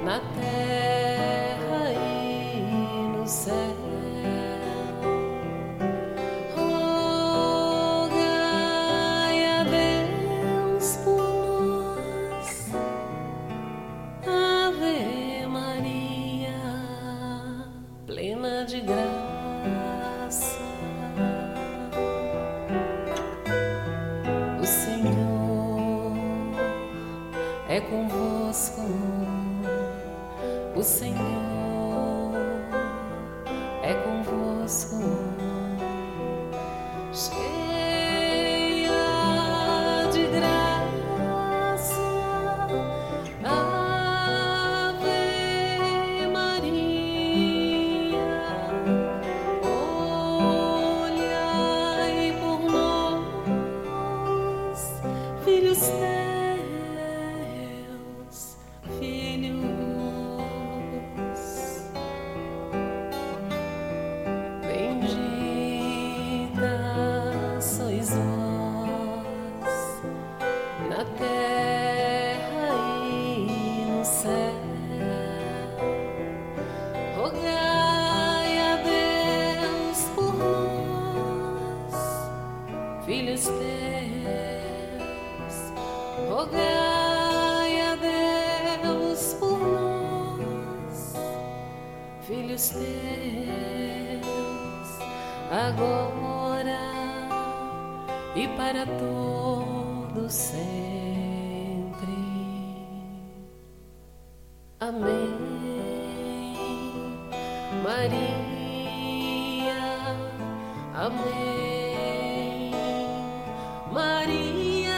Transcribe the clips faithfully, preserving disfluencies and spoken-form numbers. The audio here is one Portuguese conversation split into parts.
na terra e no céu. Rogai a Deus por nós. Ave Maria, plena de graça, o Senhor é convosco. O Senhor é convosco, cheia de graça, Ave Maria, olhai por nós, filhos teus, filhos. Na terra e no céu, rogai a Deus por nós, filhos teus, rogai a Deus por nós, filhos teus, agora e para todos sempre. Amém. Maria, amém. Maria.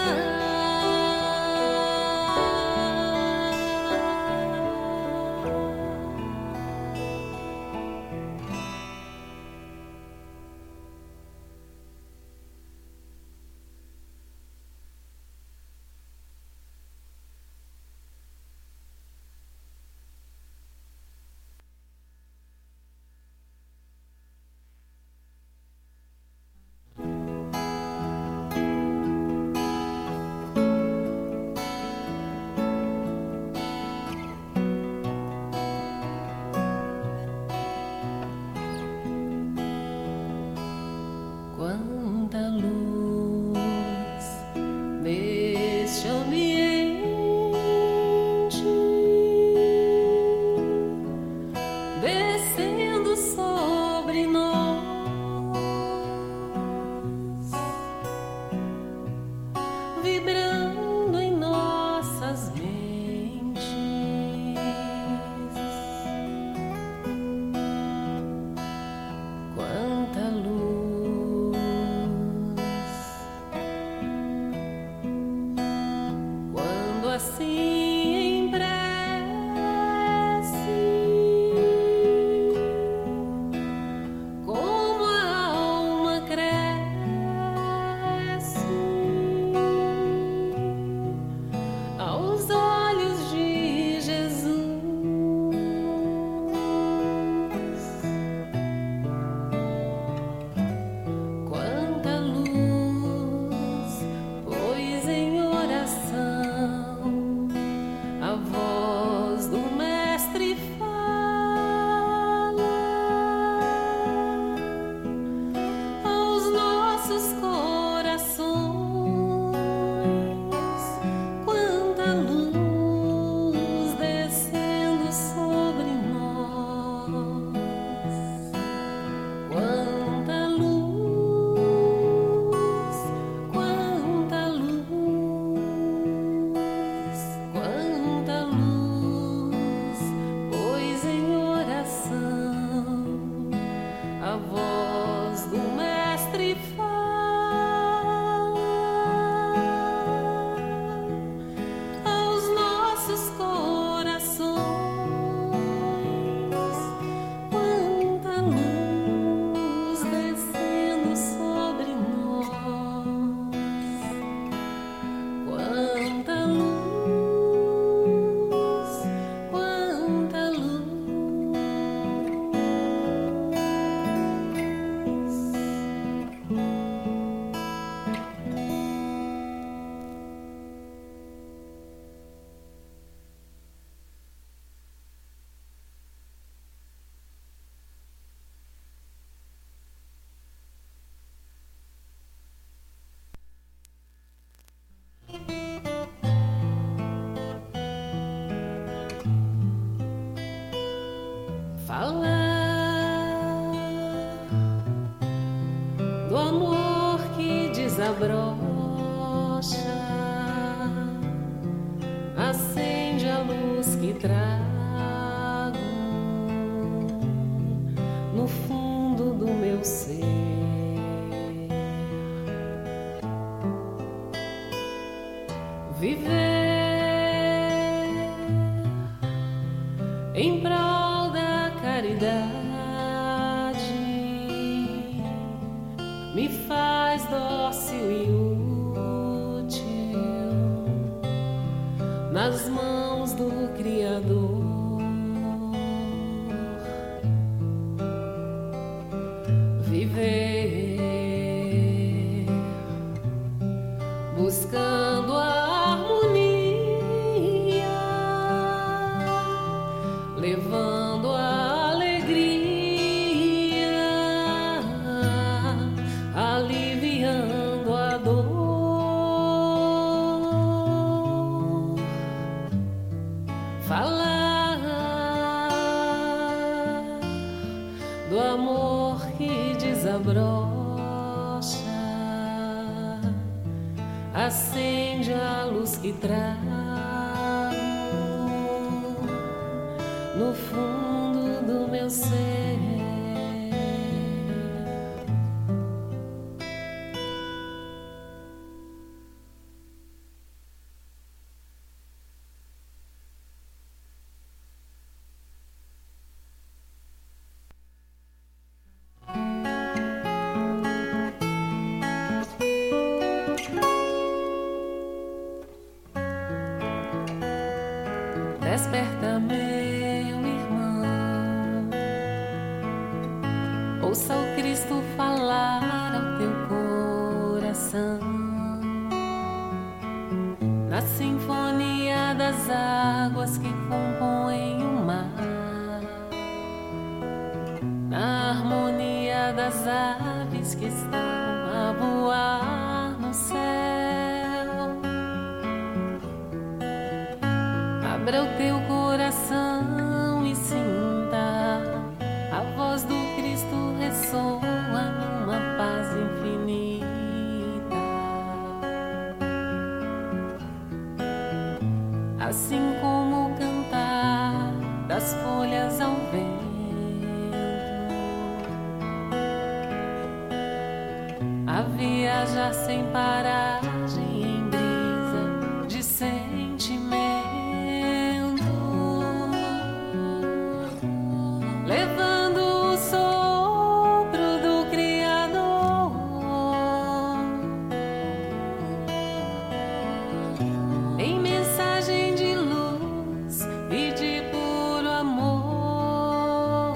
falar do amor que desabrocha, acende a luz que trago no fundo do meu ser. Viver em prol da caridade me faz dócil e útil nas mãos do Criador. Viver buscando a levando a alegria, aliviando a dor. Falar do amor que desabrocha, acende a luz que trago no fundo do meu ser. Desperta-me, ouça o Cristo falar ao teu coração, na sinfonia das águas que compõem o mar, na harmonia das aves que estão a voar no céu. Abra o teu coração e sinta a voz do Cristo ressoa numa paz infinita. Assim como o cantar das folhas ao vento, a viajar sem paragem em brisa de sentimento, levando o sopro do Criador em mensagem de luz e de puro amor.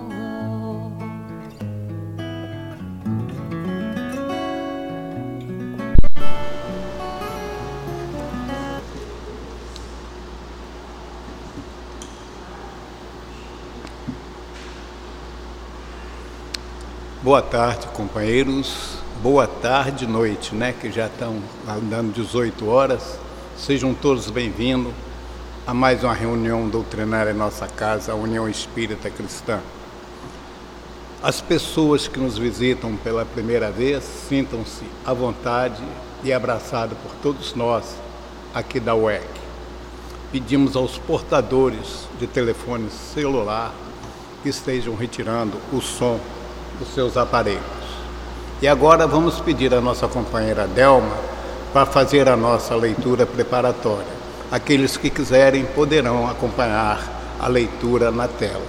Boa tarde, companheiros. Boa tarde, noite, né? Que já estão andando dezoito horas. Sejam todos bem-vindos a mais uma reunião doutrinária em nossa casa, a União Espírita Cristã. As pessoas que nos visitam pela primeira vez, sintam-se à vontade e abraçados por todos nós aqui da U E C. Pedimos aos portadores de telefone celular que estejam retirando o som dos seus aparelhos. E agora vamos pedir à nossa companheira Delma para fazer a nossa leitura preparatória. Aqueles que quiserem poderão acompanhar a leitura na tela.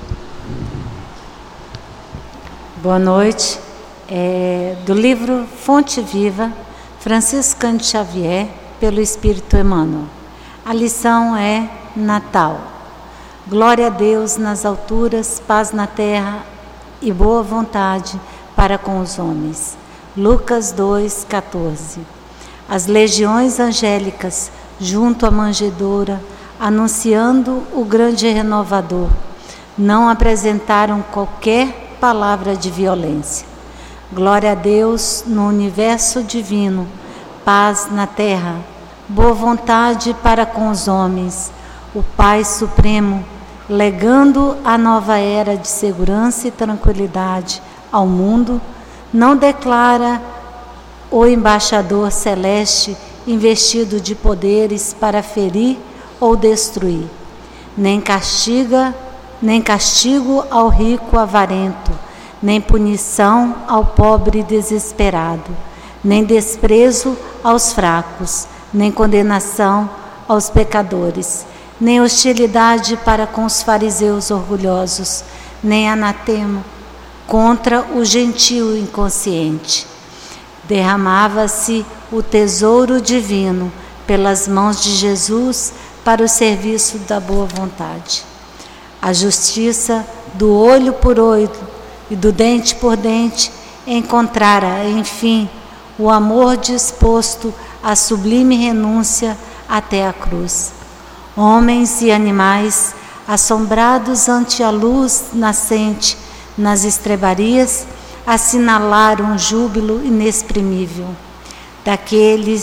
Boa noite. É, do livro Fonte Viva, Francisco Cândido Xavier, pelo Espírito Emmanuel. A lição é Natal. Glória a Deus nas alturas, paz na terra e boa vontade para com os homens. Lucas dois, catorze. As legiões angélicas, junto à manjedoura, anunciando o grande renovador, não apresentaram qualquer palavra de violência. Glória a Deus no universo divino, paz na terra, boa vontade para com os homens. O Pai Supremo legando a nova era de segurança e tranquilidade ao mundo, não declara o embaixador celeste investido de poderes para ferir ou destruir, nem castiga, nem castigo ao rico avarento, nem punição ao pobre desesperado, nem desprezo aos fracos, nem condenação aos pecadores, nem hostilidade para com os fariseus orgulhosos, nem anatema contra o gentio inconsciente. Derramava-se o tesouro divino pelas mãos de Jesus para o serviço da boa vontade. A justiça do olho por olho e do dente por dente encontrara, enfim, o amor disposto à sublime renúncia até a cruz. Homens e animais, assombrados ante a luz nascente nas estrebarias, assinalaram um júbilo inexprimível. Daquele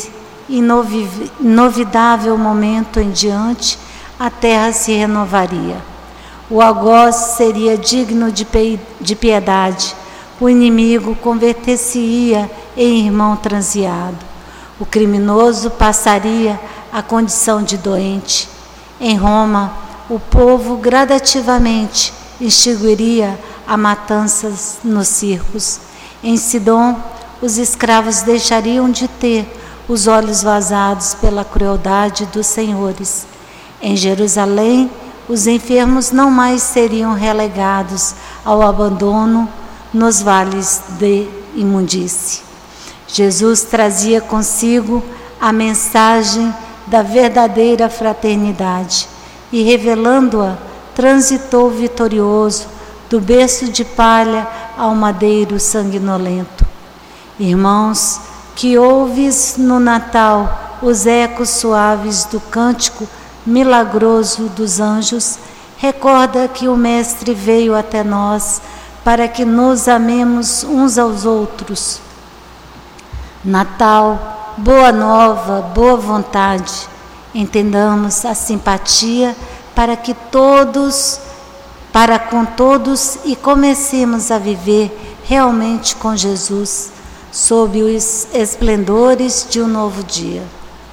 inovidável momento em diante, a terra se renovaria. O algoz seria digno de, de piedade, o inimigo converter-se-ia em irmão transiado, o criminoso passaria à condição de doente. Em Roma, o povo gradativamente extinguiria a matanças nos circos. Em Sidom, os escravos deixariam de ter os olhos vazados pela crueldade dos senhores. Em Jerusalém, os enfermos não mais seriam relegados ao abandono nos vales de imundície. Jesus trazia consigo a mensagem da verdadeira fraternidade e, revelando-a, transitou vitorioso do berço de palha ao madeiro sanguinolento. Irmãos, que ouves no Natal os ecos suaves do cântico milagroso dos anjos, recorda que o Mestre veio até nós para que nos amemos uns aos outros. Natal, boa nova, boa vontade, entendamos a simpatia para que todos, para com todos e comecemos a viver realmente com Jesus, sob os esplendores de um novo dia.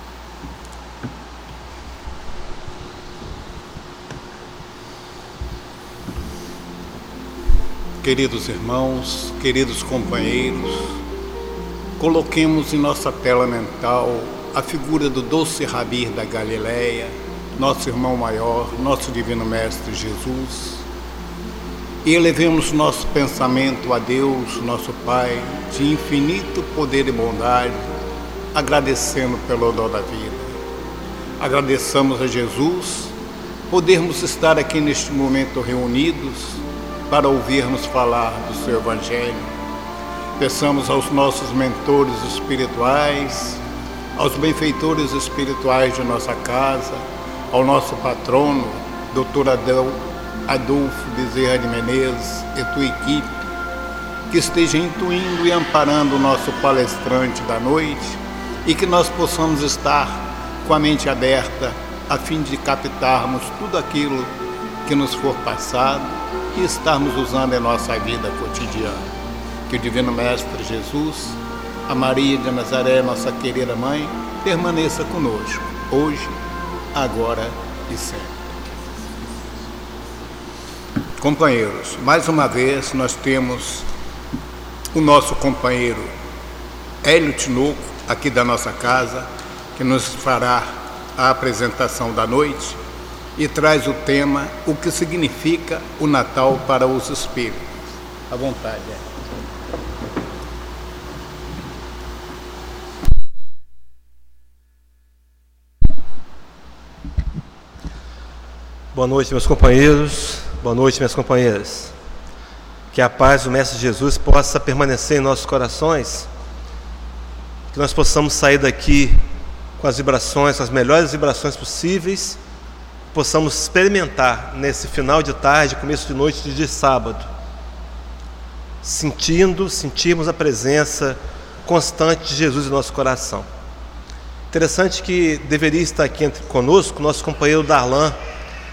Queridos irmãos, queridos companheiros, coloquemos em nossa tela mental a figura do doce Rabi da Galileia, nosso irmão maior, nosso divino Mestre Jesus, e elevemos nosso pensamento a Deus, nosso Pai, de infinito poder e bondade, agradecendo pelo dom da vida. Agradeçamos a Jesus podermos estar aqui neste momento reunidos para ouvirmos falar do seu Evangelho. Peçamos aos nossos mentores espirituais, aos benfeitores espirituais de nossa casa, ao nosso patrono, doutor Adolfo Bezerra de Menezes e tua equipe, que esteja intuindo e amparando o nosso palestrante da noite e que nós possamos estar com a mente aberta a fim de captarmos tudo aquilo que nos for passado e estarmos usando em nossa vida cotidiana. Que o Divino Mestre Jesus, a Maria de Nazaré, nossa querida Mãe, permaneça conosco, hoje, agora e sempre. Companheiros, mais uma vez nós temos o nosso companheiro Hélio Tinoco, aqui da nossa casa, que nos fará a apresentação da noite e traz o tema O que significa o Natal para os espíritos. À vontade, é. Boa noite, meus companheiros, boa noite, minhas companheiras. Que a paz do Mestre Jesus possa permanecer em nossos corações, que nós possamos sair daqui com as vibrações, com as melhores vibrações possíveis, possamos experimentar nesse final de tarde, começo de noite de sábado, sentindo, sentirmos a presença constante de Jesus em nosso coração. Interessante que deveria estar aqui entre conosco nosso companheiro Darlan,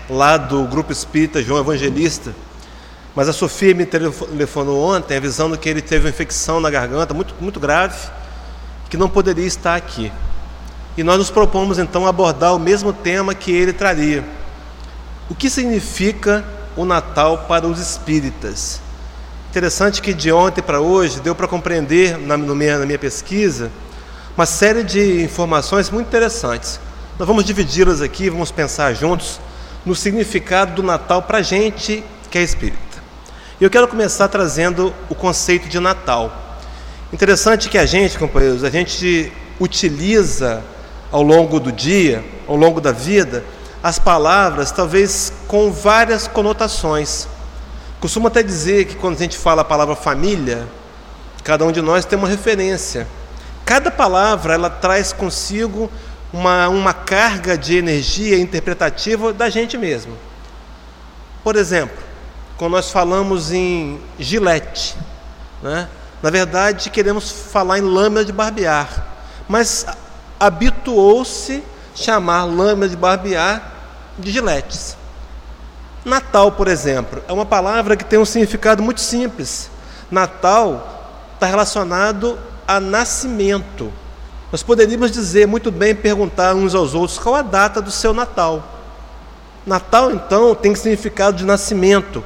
lá do Grupo Espírita João Evangelista, mas a Sofia me telefonou ontem avisando que ele teve uma infecção na garganta muito, muito grave, que não poderia estar aqui. E nós nos propomos então abordar o mesmo tema que ele traria. O que significa o Natal para os espíritas? Interessante que de ontem para hoje deu para compreender na, no minha, na minha pesquisa uma série de informações muito interessantes. Nós vamos dividi-las aqui, vamos pensar juntos no significado do Natal para a gente que é espírita. E eu quero começar trazendo o conceito de Natal. Interessante que a gente, companheiros, a gente utiliza ao longo do dia, ao longo da vida, as palavras talvez com várias conotações. Costumo até dizer que quando a gente fala a palavra família, cada um de nós tem uma referência. Cada palavra ela traz consigo uma, uma carga de energia interpretativa da gente mesmo. Por exemplo, quando nós falamos em gilete, né? Na verdade queremos falar em lâmina de barbear, mas habituou-se chamar lâmina de barbear de giletes. Natal, por exemplo, é uma palavra que tem um significado muito simples. Natal está relacionado a nascimento. Nós poderíamos dizer muito bem, perguntar uns aos outros qual a data do seu Natal. Natal, então, tem significado de nascimento,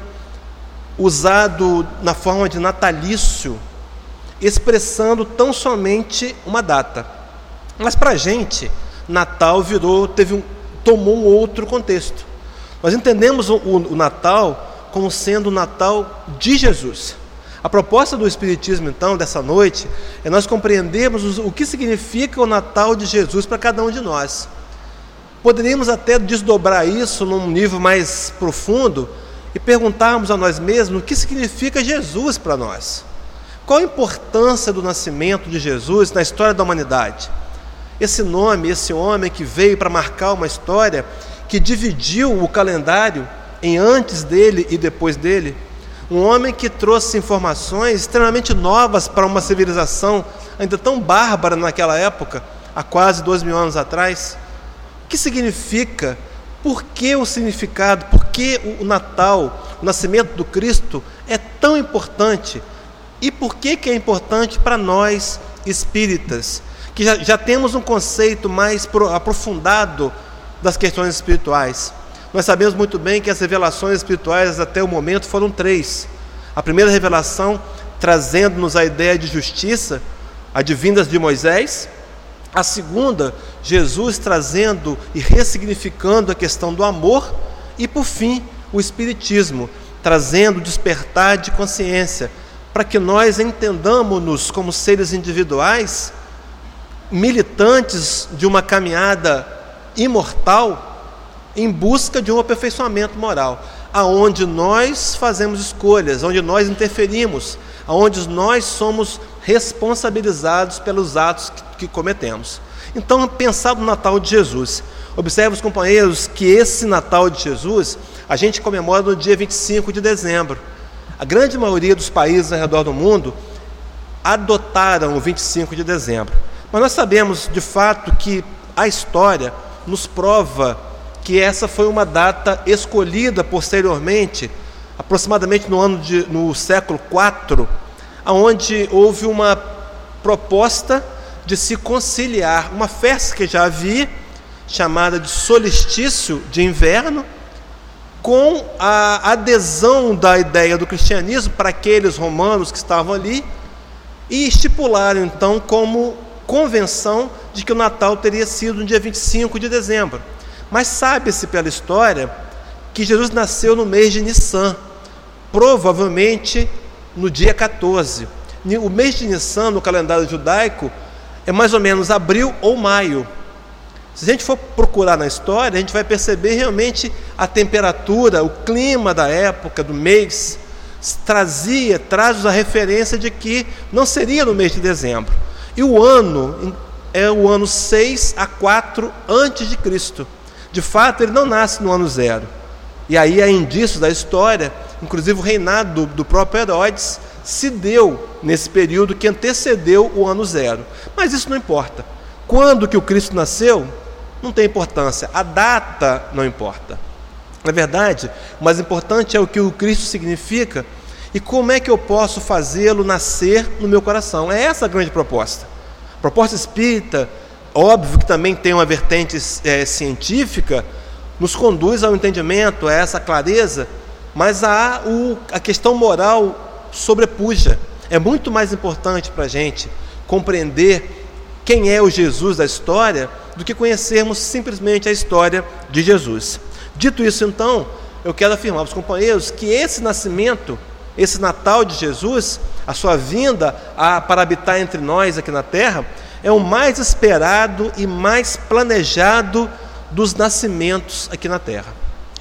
usado na forma de natalício, expressando tão somente uma data. Mas para a gente, Natal virou, teve um, tomou um outro contexto. Nós entendemos o, o, o Natal como sendo o Natal de Jesus. A proposta do Espiritismo, então, dessa noite, é nós compreendermos o, o que significa o Natal de Jesus para cada um de nós. Poderíamos até desdobrar isso num nível mais profundo e perguntarmos a nós mesmos o que significa Jesus para nós. Qual a importância do nascimento de Jesus na história da humanidade? Esse nome, esse homem que veio para marcar uma história que dividiu o calendário em antes dele e depois dele, um homem que trouxe informações extremamente novas para uma civilização ainda tão bárbara naquela época, há quase dois mil anos atrás. O que significa? Por que o significado? Por que o Natal, o nascimento do Cristo é tão importante? E por que, que é importante para nós espíritas, que já, já temos um conceito mais pro, aprofundado das questões espirituais? Nós sabemos muito bem que as revelações espirituais até o momento foram três. A primeira revelação trazendo-nos a ideia de justiça, advindas de Moisés. A segunda, Jesus trazendo e ressignificando a questão do amor. E por fim, o Espiritismo, trazendo o despertar de consciência, para que nós entendamos-nos como seres individuais, militantes de uma caminhada imortal, em busca de um aperfeiçoamento moral, aonde nós fazemos escolhas, onde nós interferimos, aonde nós somos responsabilizados pelos atos que, que cometemos. Então, pensar no Natal de Jesus. Observe, os companheiros, que esse Natal de Jesus a gente comemora no dia vinte e cinco de dezembro. A grande maioria dos países ao redor do mundo adotaram o vinte e cinco de dezembro. Mas nós sabemos, de fato, que a história nos prova que essa foi uma data escolhida posteriormente, aproximadamente no, ano de, no século quatro, onde houve uma proposta de se conciliar uma festa que já havia, chamada de solstício de inverno, com a adesão da ideia do cristianismo para aqueles romanos que estavam ali, e estipularam então como convenção de que o Natal teria sido no dia vinte e cinco de dezembro. Mas sabe-se pela história que Jesus nasceu no mês de Nissan, provavelmente no dia quatorze. O mês de Nissan, no calendário judaico, é mais ou menos abril ou maio. Se a gente for procurar na história, a gente vai perceber realmente a temperatura, o clima da época, do mês, trazia, traz a referência de que não seria no mês de dezembro. E o ano é o ano seis a quatro antes de Cristo. De fato, ele não nasce no ano zero. E aí há indícios da história, inclusive o reinado do, do próprio Herodes se deu nesse período que antecedeu o ano zero. Mas isso não importa. Quando que o Cristo nasceu, não tem importância. A data não importa. Na verdade, o mais importante é o que o Cristo significa e como é que eu posso fazê-lo nascer no meu coração. É essa a grande proposta. A proposta espírita, óbvio que também tem uma vertente é, científica, nos conduz ao entendimento, a essa clareza, mas a, o, a questão moral sobrepuja. É muito mais importante para a gente compreender quem é o Jesus da história do que conhecermos simplesmente a história de Jesus. Dito isso, então, eu quero afirmar aos companheiros que esse nascimento, esse Natal de Jesus, a sua vinda a, para habitar entre nós aqui na Terra, é o mais esperado e mais planejado dos nascimentos aqui na Terra.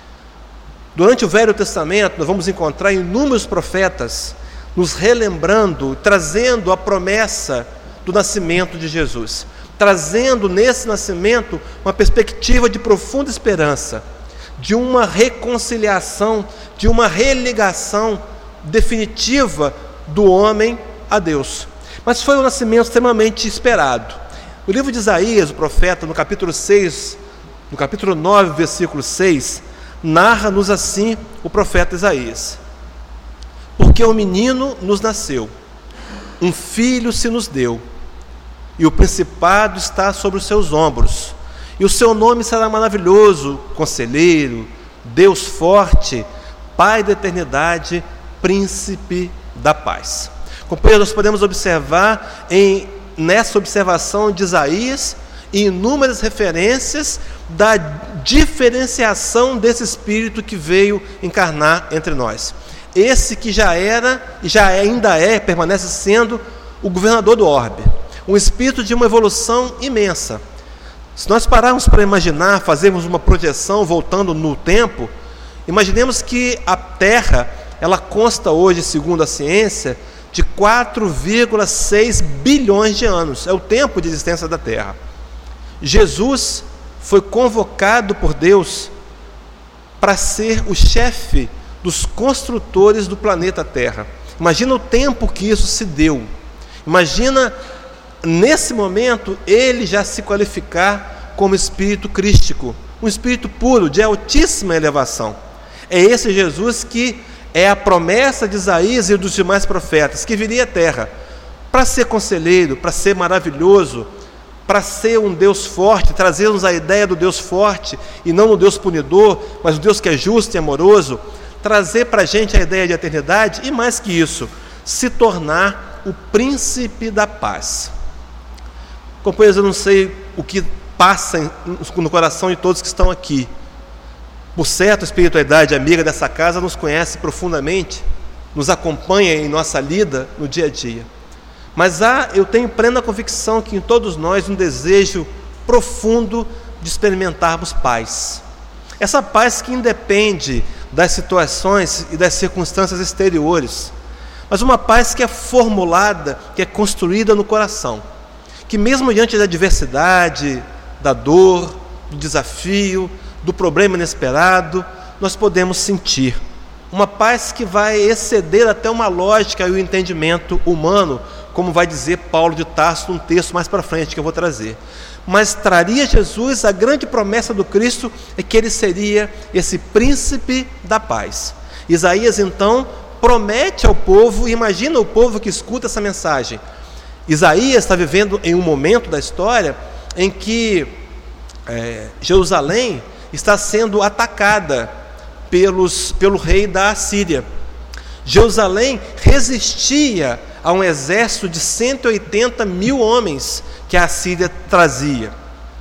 Durante o Velho Testamento, nós vamos encontrar inúmeros profetas nos relembrando, trazendo a promessa do nascimento de Jesus, trazendo nesse nascimento uma perspectiva de profunda esperança, de uma reconciliação, de uma religação definitiva do homem a Deus. Mas foi um nascimento extremamente esperado. O livro de Isaías, o profeta, no capítulo seis, no capítulo nove, versículo seis, narra-nos assim o profeta Isaías: porque um menino nos nasceu, um filho se nos deu, e o principado está sobre os seus ombros, e o seu nome será maravilhoso, Conselheiro, Deus forte, Pai da eternidade, Príncipe da paz. Companheiros, nós podemos observar em, nessa observação de Isaías inúmeras referências da diferenciação desse Espírito que veio encarnar entre nós. Esse que já era, e já ainda é, permanece sendo o governador do orbe, um Espírito de uma evolução imensa. Se nós pararmos para imaginar, fazermos uma projeção voltando no tempo, imaginemos que a Terra, ela consta hoje, segundo a ciência, de quatro vírgula seis bilhões de anos. É o tempo de existência da Terra. Jesus foi convocado por Deus para ser o chefe dos construtores do planeta Terra. Imagina o tempo que isso se deu. Imagina, nesse momento, ele já se qualificar como espírito crístico, um espírito puro, de altíssima elevação. É esse Jesus que é a promessa de Isaías e dos demais profetas, que viria à Terra para ser conselheiro, para ser maravilhoso, para ser um Deus forte, trazer-nos a ideia do Deus forte, e não do Deus punidor, mas o Deus que é justo e amoroso, trazer para a gente a ideia de eternidade, e mais que isso, se tornar o príncipe da paz. Companheiros, eu não sei o que passa no coração de todos que estão aqui. Por certo, a espiritualidade amiga dessa casa nos conhece profundamente, nos acompanha em nossa lida no dia a dia. Mas há, eu tenho plena convicção que em todos nós um desejo profundo de experimentarmos paz. Essa paz que independe das situações e das circunstâncias exteriores, mas uma paz que é formulada, que é construída no coração, que mesmo diante da adversidade, da dor, do desafio, do problema inesperado, nós podemos sentir uma paz que vai exceder até uma lógica e o entendimento humano, como vai dizer Paulo de Tarso num texto mais para frente que eu vou trazer. Mas traria Jesus, a grande promessa do Cristo é que ele seria esse príncipe da paz. Isaías então promete ao povo, imagina o povo que escuta essa mensagem. Isaías está vivendo em um momento da história em que é, Jerusalém está sendo atacada pelos, pelo rei da Assíria. Jerusalém resistia a um exército de cento e oitenta mil homens que a Assíria trazia.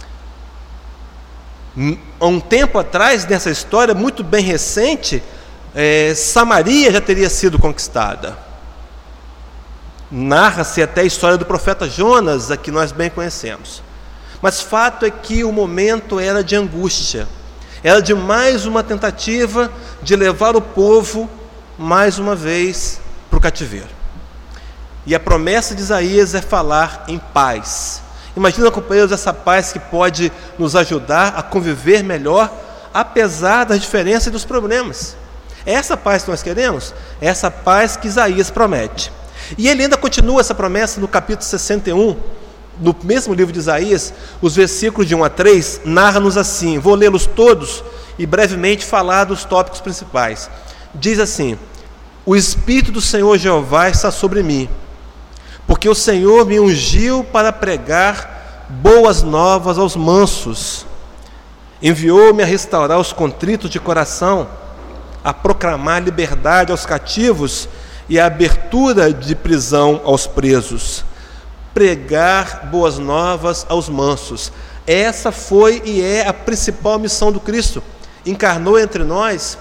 Há um tempo atrás, nessa história muito bem recente, é, Samaria já teria sido conquistada. Narra-se até a história do profeta Jonas, a que nós bem conhecemos. Mas fato é que o momento era de angústia, era de mais uma tentativa de levar o povo, mais uma vez, para o cativeiro. E a promessa de Isaías é falar em paz. Imagina, companheiros, essa paz que pode nos ajudar a conviver melhor, apesar das diferenças e dos problemas. É essa paz que nós queremos? É essa paz que Isaías promete. E ele ainda continua essa promessa no capítulo sessenta e um, no mesmo livro de Isaías, os versículos de um a três, narra-nos assim, vou lê-los todos, e brevemente falar dos tópicos principais. Diz assim: o Espírito do Senhor Jeová está sobre mim, porque o Senhor me ungiu para pregar boas novas aos mansos, enviou-me a restaurar os contritos de coração, a proclamar liberdade aos cativos e a abertura de prisão aos presos, pregar boas novas aos mansos. Essa foi e é a principal missão do Cristo. Encarnou entre nós,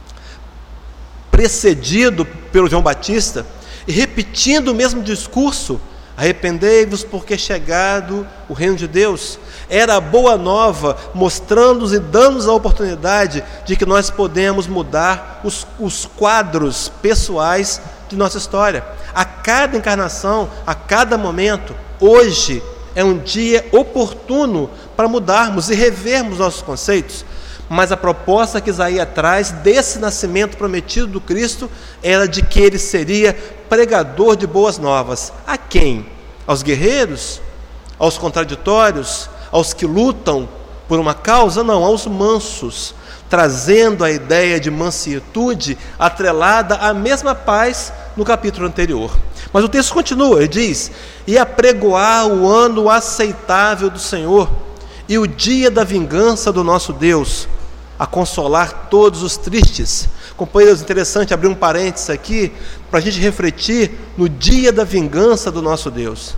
precedido pelo João Batista, e repetindo o mesmo discurso: arrependei-vos, porque é chegado o reino de Deus. Era a boa nova, mostrando-nos e dando-nos a oportunidade de que nós podemos mudar os, os quadros pessoais de nossa história. A cada encarnação, a cada momento, hoje é um dia oportuno para mudarmos e revermos nossos conceitos. Mas a proposta que Isaías traz desse nascimento prometido do Cristo era de que ele seria pregador de boas novas. A quem? Aos guerreiros? Aos contraditórios? Aos que lutam por uma causa? Não, aos mansos, trazendo a ideia de mansitude atrelada à mesma paz no capítulo anterior. Mas o texto continua, ele diz: e apregoar o ano aceitável do Senhor e o dia da vingança do nosso Deus, a consolar todos os tristes. Companheiros, interessante abrir um parênteses aqui para a gente refletir no dia da vingança do nosso Deus.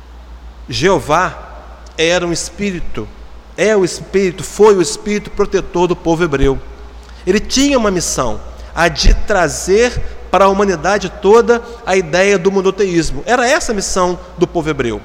Jeová era um espírito, é o espírito, foi o espírito protetor do povo hebreu. Ele tinha uma missão, a de trazer para a humanidade toda a ideia do monoteísmo. Era essa a missão do povo hebreu.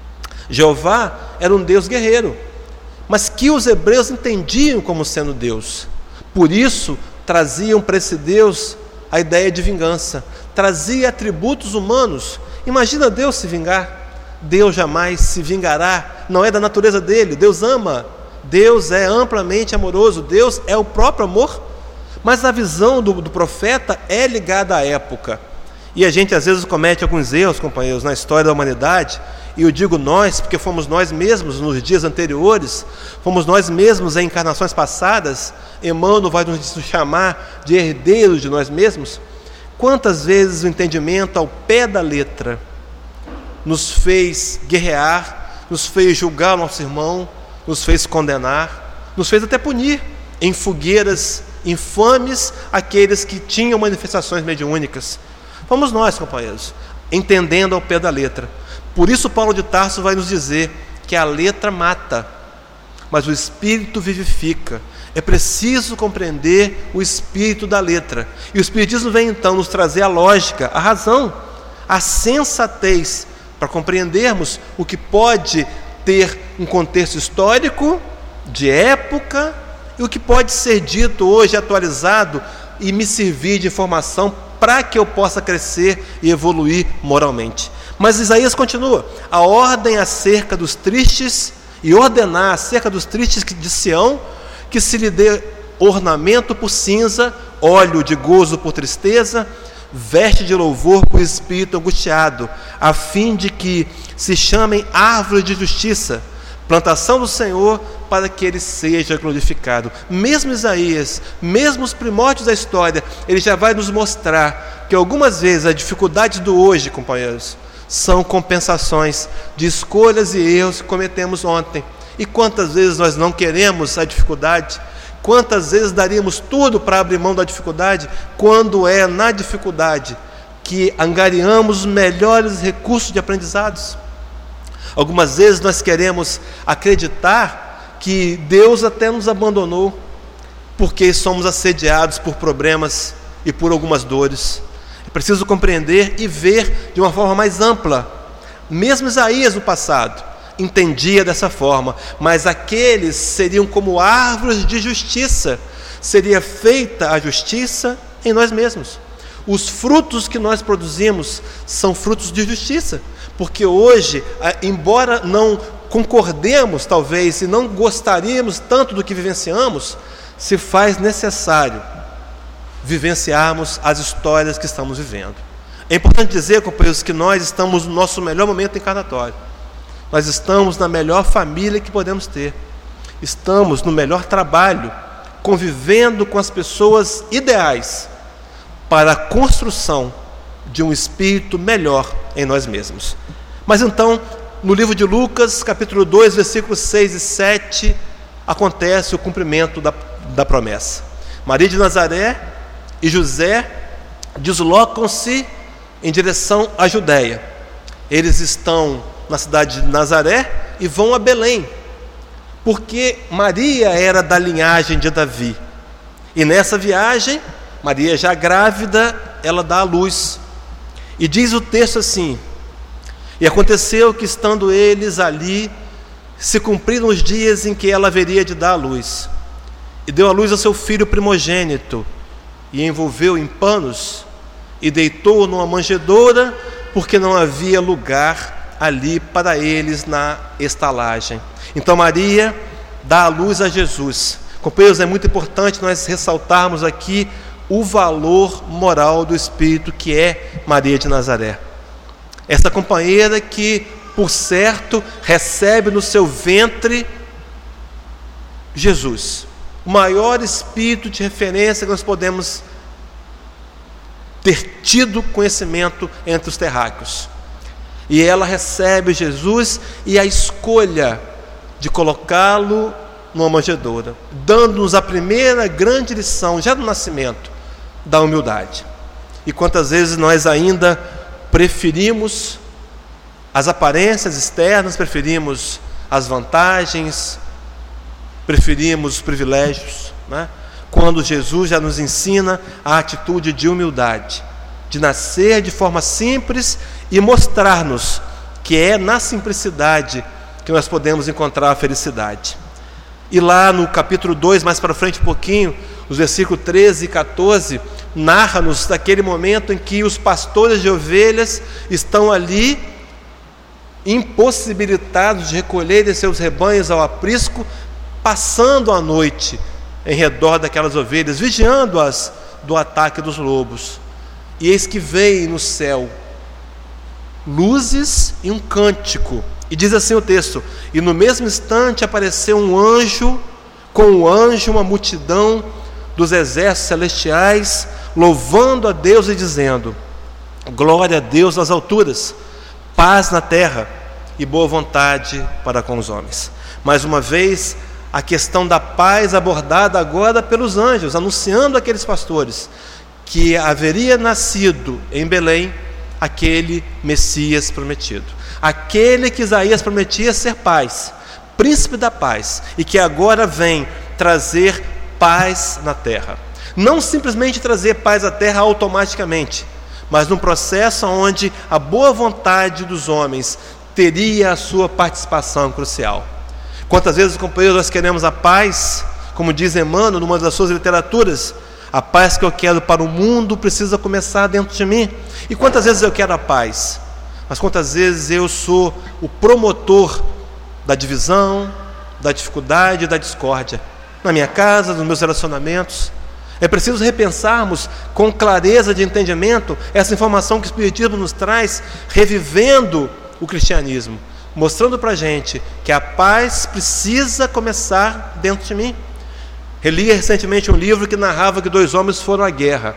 Jeová era um Deus guerreiro, mas que os hebreus entendiam como sendo Deus. Por isso, traziam para esse Deus a ideia de vingança, trazia atributos humanos. Imagina Deus se vingar. Deus jamais se vingará, não é da natureza dele. Deus ama, Deus é amplamente amoroso, Deus é o próprio amor. Mas a visão do, do profeta é ligada à época. E a gente às vezes comete alguns erros, companheiros, na história da humanidade. E eu digo nós, porque fomos nós mesmos nos dias anteriores, fomos nós mesmos em encarnações passadas. Emmanuel vai nos chamar de herdeiros de nós mesmos. Quantas vezes o entendimento ao pé da letra nos fez guerrear, nos fez julgar o nosso irmão, nos fez condenar, nos fez até punir em fogueiras infames aqueles que tinham manifestações mediúnicas. Fomos nós, companheiros, entendendo ao pé da letra. Por isso Paulo de Tarso vai nos dizer que a letra mata, mas o espírito vivifica. É preciso compreender o espírito da letra. E o Espiritismo vem então nos trazer a lógica, a razão, a sensatez, para compreendermos o que pode ter um contexto histórico, de época, e o que pode ser dito hoje, atualizado, e me servir de informação para que eu possa crescer e evoluir moralmente. Mas Isaías continua: a ordem acerca dos tristes, e ordenar acerca dos tristes de Sião, que se lhe dê ornamento por cinza, óleo de gozo por tristeza, veste de louvor por espírito angustiado, a fim de que se chamem árvore de justiça, plantação do Senhor, para que ele seja glorificado. Mesmo Isaías, mesmo os primórdios da história, ele já vai nos mostrar que algumas vezes a dificuldade do hoje, companheiros, são compensações de escolhas e erros que cometemos ontem. E quantas vezes nós não queremos a dificuldade? Quantas vezes daríamos tudo para abrir mão da dificuldade, quando é na dificuldade que angariamos os melhores recursos de aprendizados? Algumas vezes nós queremos acreditar que Deus até nos abandonou, porque somos assediados por problemas e por algumas dores. É preciso compreender e ver de uma forma mais ampla. Mesmo Isaías no passado entendia dessa forma, mas aqueles seriam como árvores de justiça, seria feita a justiça em nós mesmos. Os frutos que nós produzimos são frutos de justiça, porque hoje, embora não concordemos talvez e não gostaríamos tanto do que vivenciamos, se faz necessário vivenciarmos as histórias que estamos vivendo. É importante dizer, companheiros, que nós estamos no nosso melhor momento encarnatório. Nós estamos na melhor família que podemos ter. Estamos no melhor trabalho convivendo com as pessoas ideais para a construção de um espírito melhor em nós mesmos. Mas então, no livro de Lucas, capítulo dois, versículos seis e sete, acontece o cumprimento da, da promessa. Maria de Nazaré e José deslocam-se em direção à Judéia. Eles estão na cidade de Nazaré e vão a Belém, porque Maria era da linhagem de Davi. E nessa viagem, Maria já grávida, ela dá à luz. E diz o texto assim: e aconteceu que, estando eles ali, se cumpriram os dias em que ela haveria de dar à luz. E deu à luz ao seu filho primogênito, e envolveu em panos, e deitou-o numa manjedoura, porque não havia lugar ali para eles na estalagem. Então Maria dá à luz a Jesus. Companheiros, é muito importante nós ressaltarmos aqui o valor moral do Espírito que é Maria de Nazaré. Essa companheira que, por certo, recebe no seu ventre Jesus, o maior espírito de referência que nós podemos ter tido conhecimento entre os terráqueos. E ela recebe Jesus e a escolha de colocá-lo numa manjedoura, dando-nos a primeira grande lição, já do nascimento, da humildade. E quantas vezes nós ainda preferimos as aparências externas, preferimos as vantagens, preferimos os privilégios, né? Quando Jesus já nos ensina a atitude de humildade, de nascer de forma simples e mostrar-nos que é na simplicidade que nós podemos encontrar a felicidade. E lá no capítulo dois, mais para frente um pouquinho, os versículos treze e catorze, narra-nos daquele momento em que os pastores de ovelhas estão ali, impossibilitados de recolherem seus rebanhos ao aprisco, passando a noite em redor daquelas ovelhas, vigiando-as do ataque dos lobos. E eis que veio no céu luzes e um cântico. E diz assim o texto: e no mesmo instante apareceu um anjo, com o anjo uma multidão dos exércitos celestiais, louvando a Deus e dizendo: glória a Deus nas alturas, paz na terra e boa vontade para com os homens. Mais uma vez, a questão da paz abordada agora pelos anjos, anunciando àqueles pastores que haveria nascido em Belém aquele Messias prometido, aquele que Isaías prometia ser paz, príncipe da paz, e que agora vem trazer paz na terra. Não simplesmente trazer paz à terra automaticamente, mas num processo onde a boa vontade dos homens teria a sua participação crucial. Quantas vezes, companheiros, nós queremos a paz, como diz Emmanuel numa das suas literaturas: a paz que eu quero para o mundo precisa começar dentro de mim. E quantas vezes eu quero a paz, mas quantas vezes eu sou o promotor da divisão, da dificuldade, da discórdia, na minha casa, nos meus relacionamentos. É preciso repensarmos com clareza de entendimento essa informação que o Espiritismo nos traz, revivendo o cristianismo, mostrando para a gente que a paz precisa começar dentro de mim. Reli recentemente um livro que narrava que dois homens foram à guerra,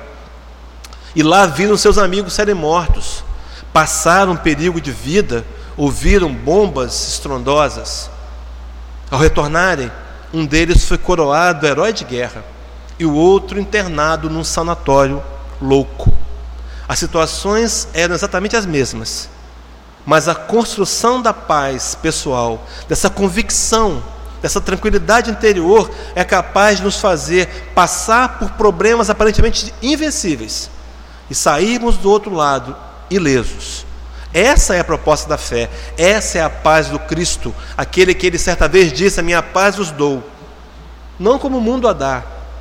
e lá viram seus amigos serem mortos, passaram perigo de vida, ouviram bombas estrondosas. Ao retornarem, um deles foi coroado herói de guerra, e o outro internado num sanatório louco. As situações eram exatamente as mesmas, mas a construção da paz pessoal, dessa convicção, dessa tranquilidade interior, é capaz de nos fazer passar por problemas aparentemente invencíveis e sairmos do outro lado ilesos. Essa é a proposta da fé, essa é a paz do Cristo, aquele que ele certa vez disse: a minha paz vos dou, não como o mundo a dá,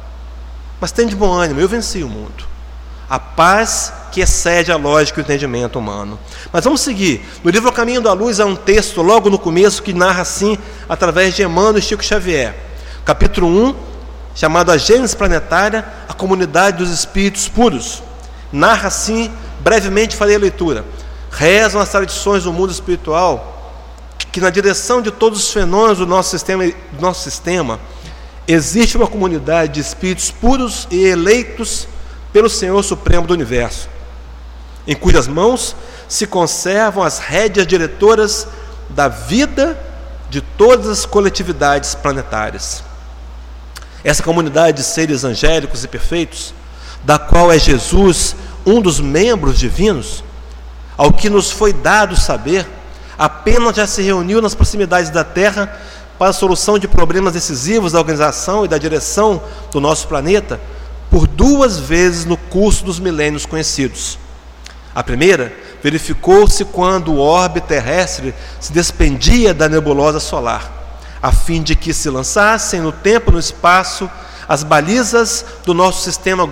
mas tem de bom ânimo, eu venci o mundo. A paz que excede a lógica e o entendimento humano. Mas vamos seguir. No livro O Caminho da Luz há um texto logo no começo que narra assim, através de Emmanuel e Chico Xavier. Capítulo um, chamado A Gênese Planetária, a Comunidade dos Espíritos Puros. Narra assim, brevemente farei a leitura. Rezam as tradições do mundo espiritual que na direção de todos os fenômenos do nosso sistema, do nosso sistema existe uma comunidade de espíritos puros e eleitos pelo Senhor Supremo do Universo, em cujas mãos se conservam as rédeas diretoras da vida de todas as coletividades planetárias. Essa comunidade de seres angélicos e perfeitos, da qual é Jesus um dos membros divinos, ao que nos foi dado saber, apenas já se reuniu nas proximidades da Terra para a solução de problemas decisivos da organização e da direção do nosso planeta por duas vezes no curso dos milênios conhecidos. A primeira verificou-se quando o orbe terrestre se despendia da nebulosa solar, a fim de que se lançassem no tempo e no espaço as balizas do nosso sistema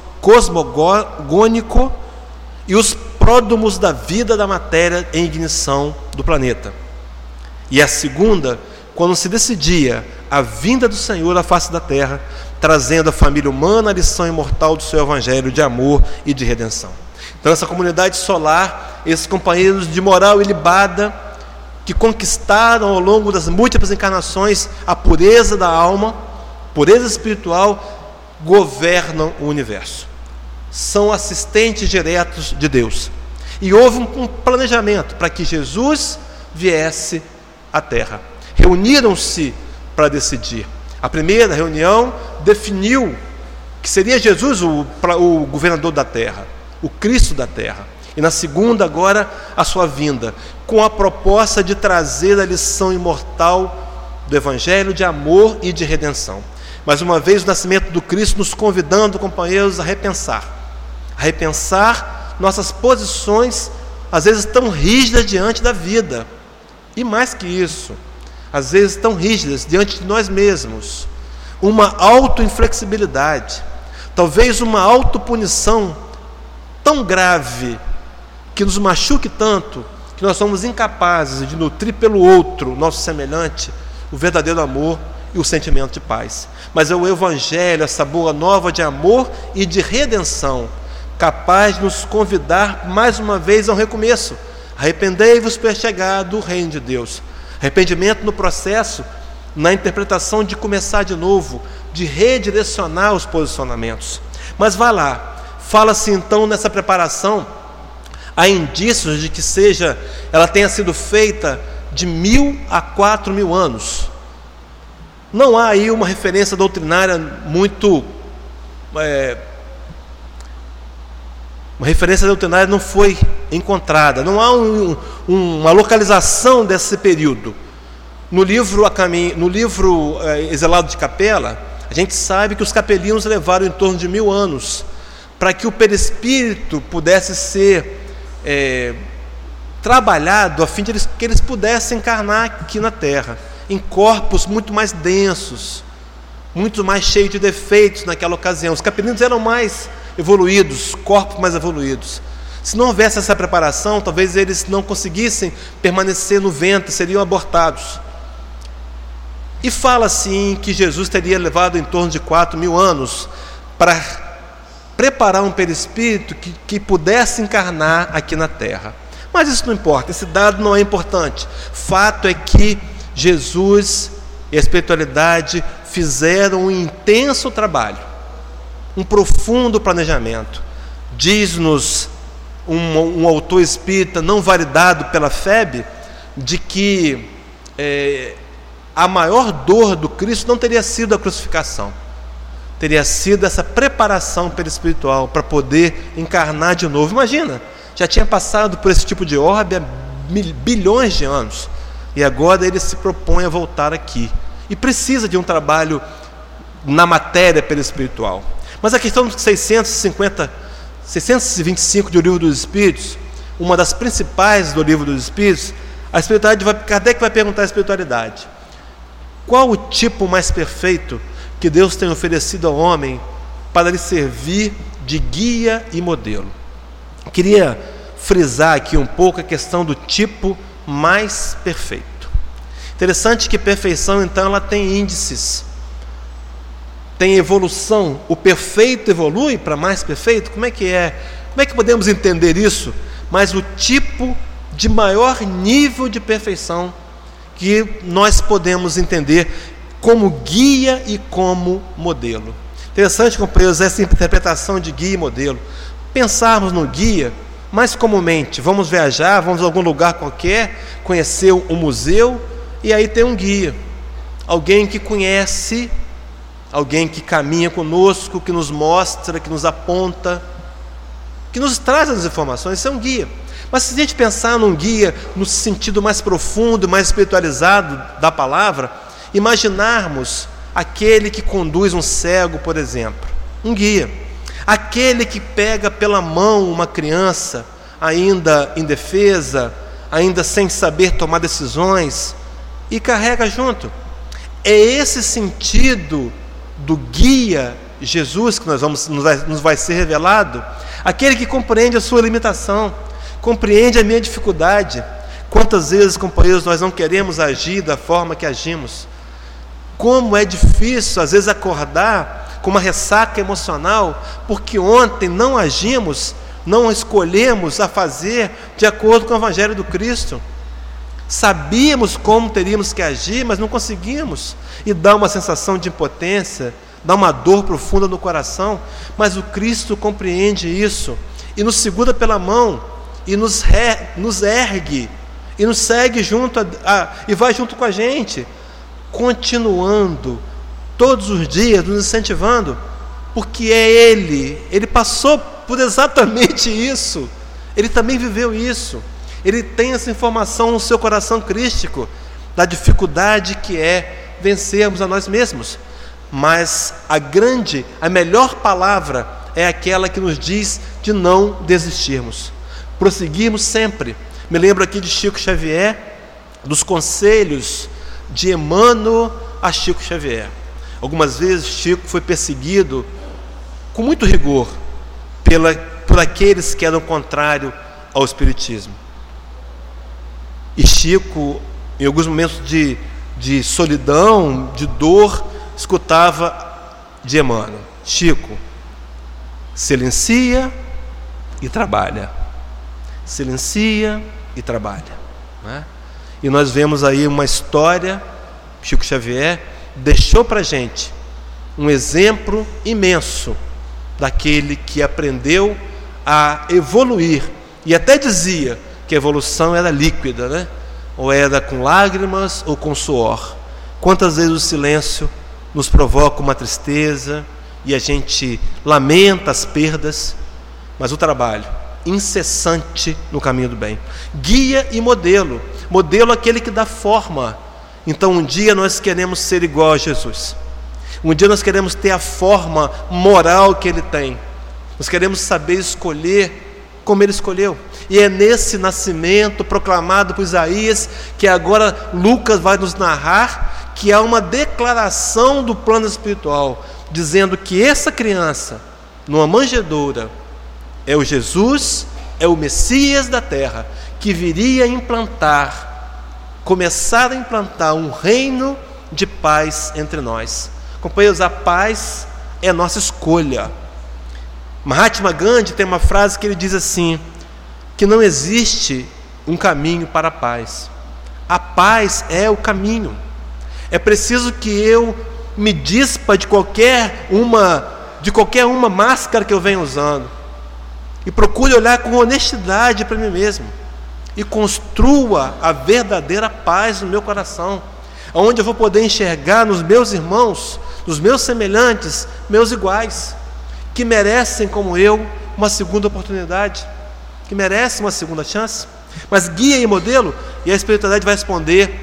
cosmogônico e os pródomos da vida da matéria em ignição do planeta. E a segunda, quando se decidia a vinda do Senhor à face da terra, trazendo à família humana a lição imortal do seu evangelho de amor e de redenção. Então, essa comunidade solar, esses companheiros de moral ilibada, que conquistaram ao longo das múltiplas encarnações a pureza da alma, pureza espiritual, governam o universo. São assistentes diretos de Deus. E houve um planejamento para que Jesus viesse à Terra. Reuniram-se para decidir. A primeira reunião definiu que seria Jesus o, o governador da Terra, o Cristo da Terra. E na segunda, agora, a sua vinda, com a proposta de trazer a lição imortal do Evangelho de amor e de redenção. Mais uma vez, o nascimento do Cristo nos convidando, companheiros, a repensar. A repensar nossas posições, às vezes tão rígidas diante da vida. E mais que isso, às vezes tão rígidas diante de nós mesmos. Uma auto-inflexibilidade, talvez uma autopunição tão grave, que nos machuque tanto, que nós somos incapazes de nutrir pelo outro, nosso semelhante, o verdadeiro amor e o sentimento de paz. Mas é o Evangelho, essa boa nova de amor e de redenção, capaz de nos convidar mais uma vez a um recomeço. Arrependei-vos, pois é chegado o reino de Deus. Arrependimento no processo, na interpretação de começar de novo, de redirecionar os posicionamentos. Mas vá lá, fala-se então nessa preparação, há indícios de que seja, ela tenha sido feita de mil a quatro mil anos. Não há aí uma referência doutrinária muito... É, uma referência doutrinária não foi encontrada, não há um, um, uma localização desse período. No livro, a caminho, no livro é, Exilado de Capela, a gente sabe que os capelinos levaram em torno de mil anos para que o perispírito pudesse ser é, trabalhado a fim de eles, que eles pudessem encarnar aqui na Terra, em corpos muito mais densos, muito mais cheios de defeitos naquela ocasião. Os capelinos eram mais evoluídos, corpos mais evoluídos. Se não houvesse essa preparação, talvez eles não conseguissem permanecer no ventre, seriam abortados. E fala assim que Jesus teria levado em torno de quatro mil anos para preparar um perispírito que, que pudesse encarnar aqui na Terra. Mas isso não importa, esse dado não é importante. Fato é que Jesus e a espiritualidade fizeram um intenso trabalho, um profundo planejamento. Diz-nos um, um autor espírita não validado pela F E B de que é, a maior dor do Cristo não teria sido a crucificação, teria sido essa preparação perispiritual para poder encarnar de novo. Imagina, já tinha passado por esse tipo de orbe há bilhões de anos, e agora ele se propõe a voltar aqui, e precisa de um trabalho na matéria perispiritual. Mas a questão dos seiscentos e cinquenta, seiscentos e vinte e cinco do Livro dos Espíritos, uma das principais do Livro dos Espíritos, a espiritualidade vai, Kardec vai perguntar à espiritualidade: qual o tipo mais perfeito que Deus tem oferecido ao homem para lhe servir de guia e modelo? Eu queria frisar aqui um pouco a questão do tipo mais perfeito. Interessante que perfeição, então, ela tem índices, tem evolução. O perfeito evolui para mais perfeito? Como é que é? Como é que podemos entender isso? Mas o tipo de maior nível de perfeição que nós podemos entender, como guia e como modelo. Interessante, companheiros, essa interpretação de guia e modelo. Pensarmos no guia, mais comumente, vamos viajar, vamos a algum lugar qualquer, conhecer um museu, e aí tem um guia, alguém que conhece, alguém que caminha conosco, que nos mostra, que nos aponta, que nos traz as informações. Isso é um guia. Mas se a gente pensar num guia no sentido mais profundo, mais espiritualizado da palavra, imaginarmos aquele que conduz um cego, por exemplo, um guia, aquele que pega pela mão uma criança ainda indefesa, ainda sem saber tomar decisões, e carrega junto. É esse sentido do guia Jesus que nós vamos, nos, vai, nos vai ser revelado, aquele que compreende a sua limitação, compreende a minha dificuldade. Quantas vezes, companheiros, nós não queremos agir da forma que agimos? Como é difícil, às vezes, acordar com uma ressaca emocional, porque ontem não agimos, não escolhemos a fazer de acordo com o Evangelho do Cristo. Sabíamos como teríamos que agir, mas não conseguimos, e dá uma sensação de impotência, dá uma dor profunda no coração, mas o Cristo compreende isso, e nos segura pela mão, e nos, re, nos ergue, e nos segue junto, a, a, e vai junto com a gente, continuando, todos os dias, nos incentivando, porque é Ele, Ele passou por exatamente isso, Ele também viveu isso, Ele tem essa informação no seu coração crístico, da dificuldade que é vencermos a nós mesmos. Mas a grande, a melhor palavra é aquela que nos diz de não desistirmos, prosseguirmos sempre. Me lembro aqui de Chico Xavier, dos conselhos de Emmanuel a Chico Xavier. Algumas vezes Chico foi perseguido com muito rigor pela, por aqueles que eram contrários ao Espiritismo. E Chico, em alguns momentos de, de solidão, de dor, escutava de Emmanuel: Chico, silencia e trabalha, silencia e trabalha, né? E nós vemos aí uma história. Chico Xavier deixou para a gente um exemplo imenso daquele que aprendeu a evoluir, e até dizia que a evolução era líquida, né? Ou era com lágrimas ou com suor. Quantas vezes o silêncio nos provoca uma tristeza e a gente lamenta as perdas, mas o trabalho incessante no caminho do bem, guia e modelo, modelo aquele que dá forma. Então um dia nós queremos ser igual a Jesus, um dia nós queremos ter a forma moral que Ele tem, nós queremos saber escolher como Ele escolheu, e é nesse nascimento proclamado por Isaías que agora Lucas vai nos narrar, que há uma declaração do plano espiritual, dizendo que essa criança, numa manjedoura, é o Jesus, é o Messias da terra, que viria implantar, começar a implantar um reino de paz entre nós. Companheiros, a paz é a nossa escolha. Mahatma Gandhi tem uma frase que ele diz assim, que não existe um caminho para a paz. A paz é o caminho. É preciso que eu me dispa de qualquer uma, de qualquer uma máscara que eu venho usando, e procure olhar com honestidade para mim mesmo, e construa a verdadeira paz no meu coração, onde eu vou poder enxergar nos meus irmãos, nos meus semelhantes, meus iguais, que merecem, como eu, uma segunda oportunidade, que merecem uma segunda chance. Mas guia e modelo, e a espiritualidade vai responder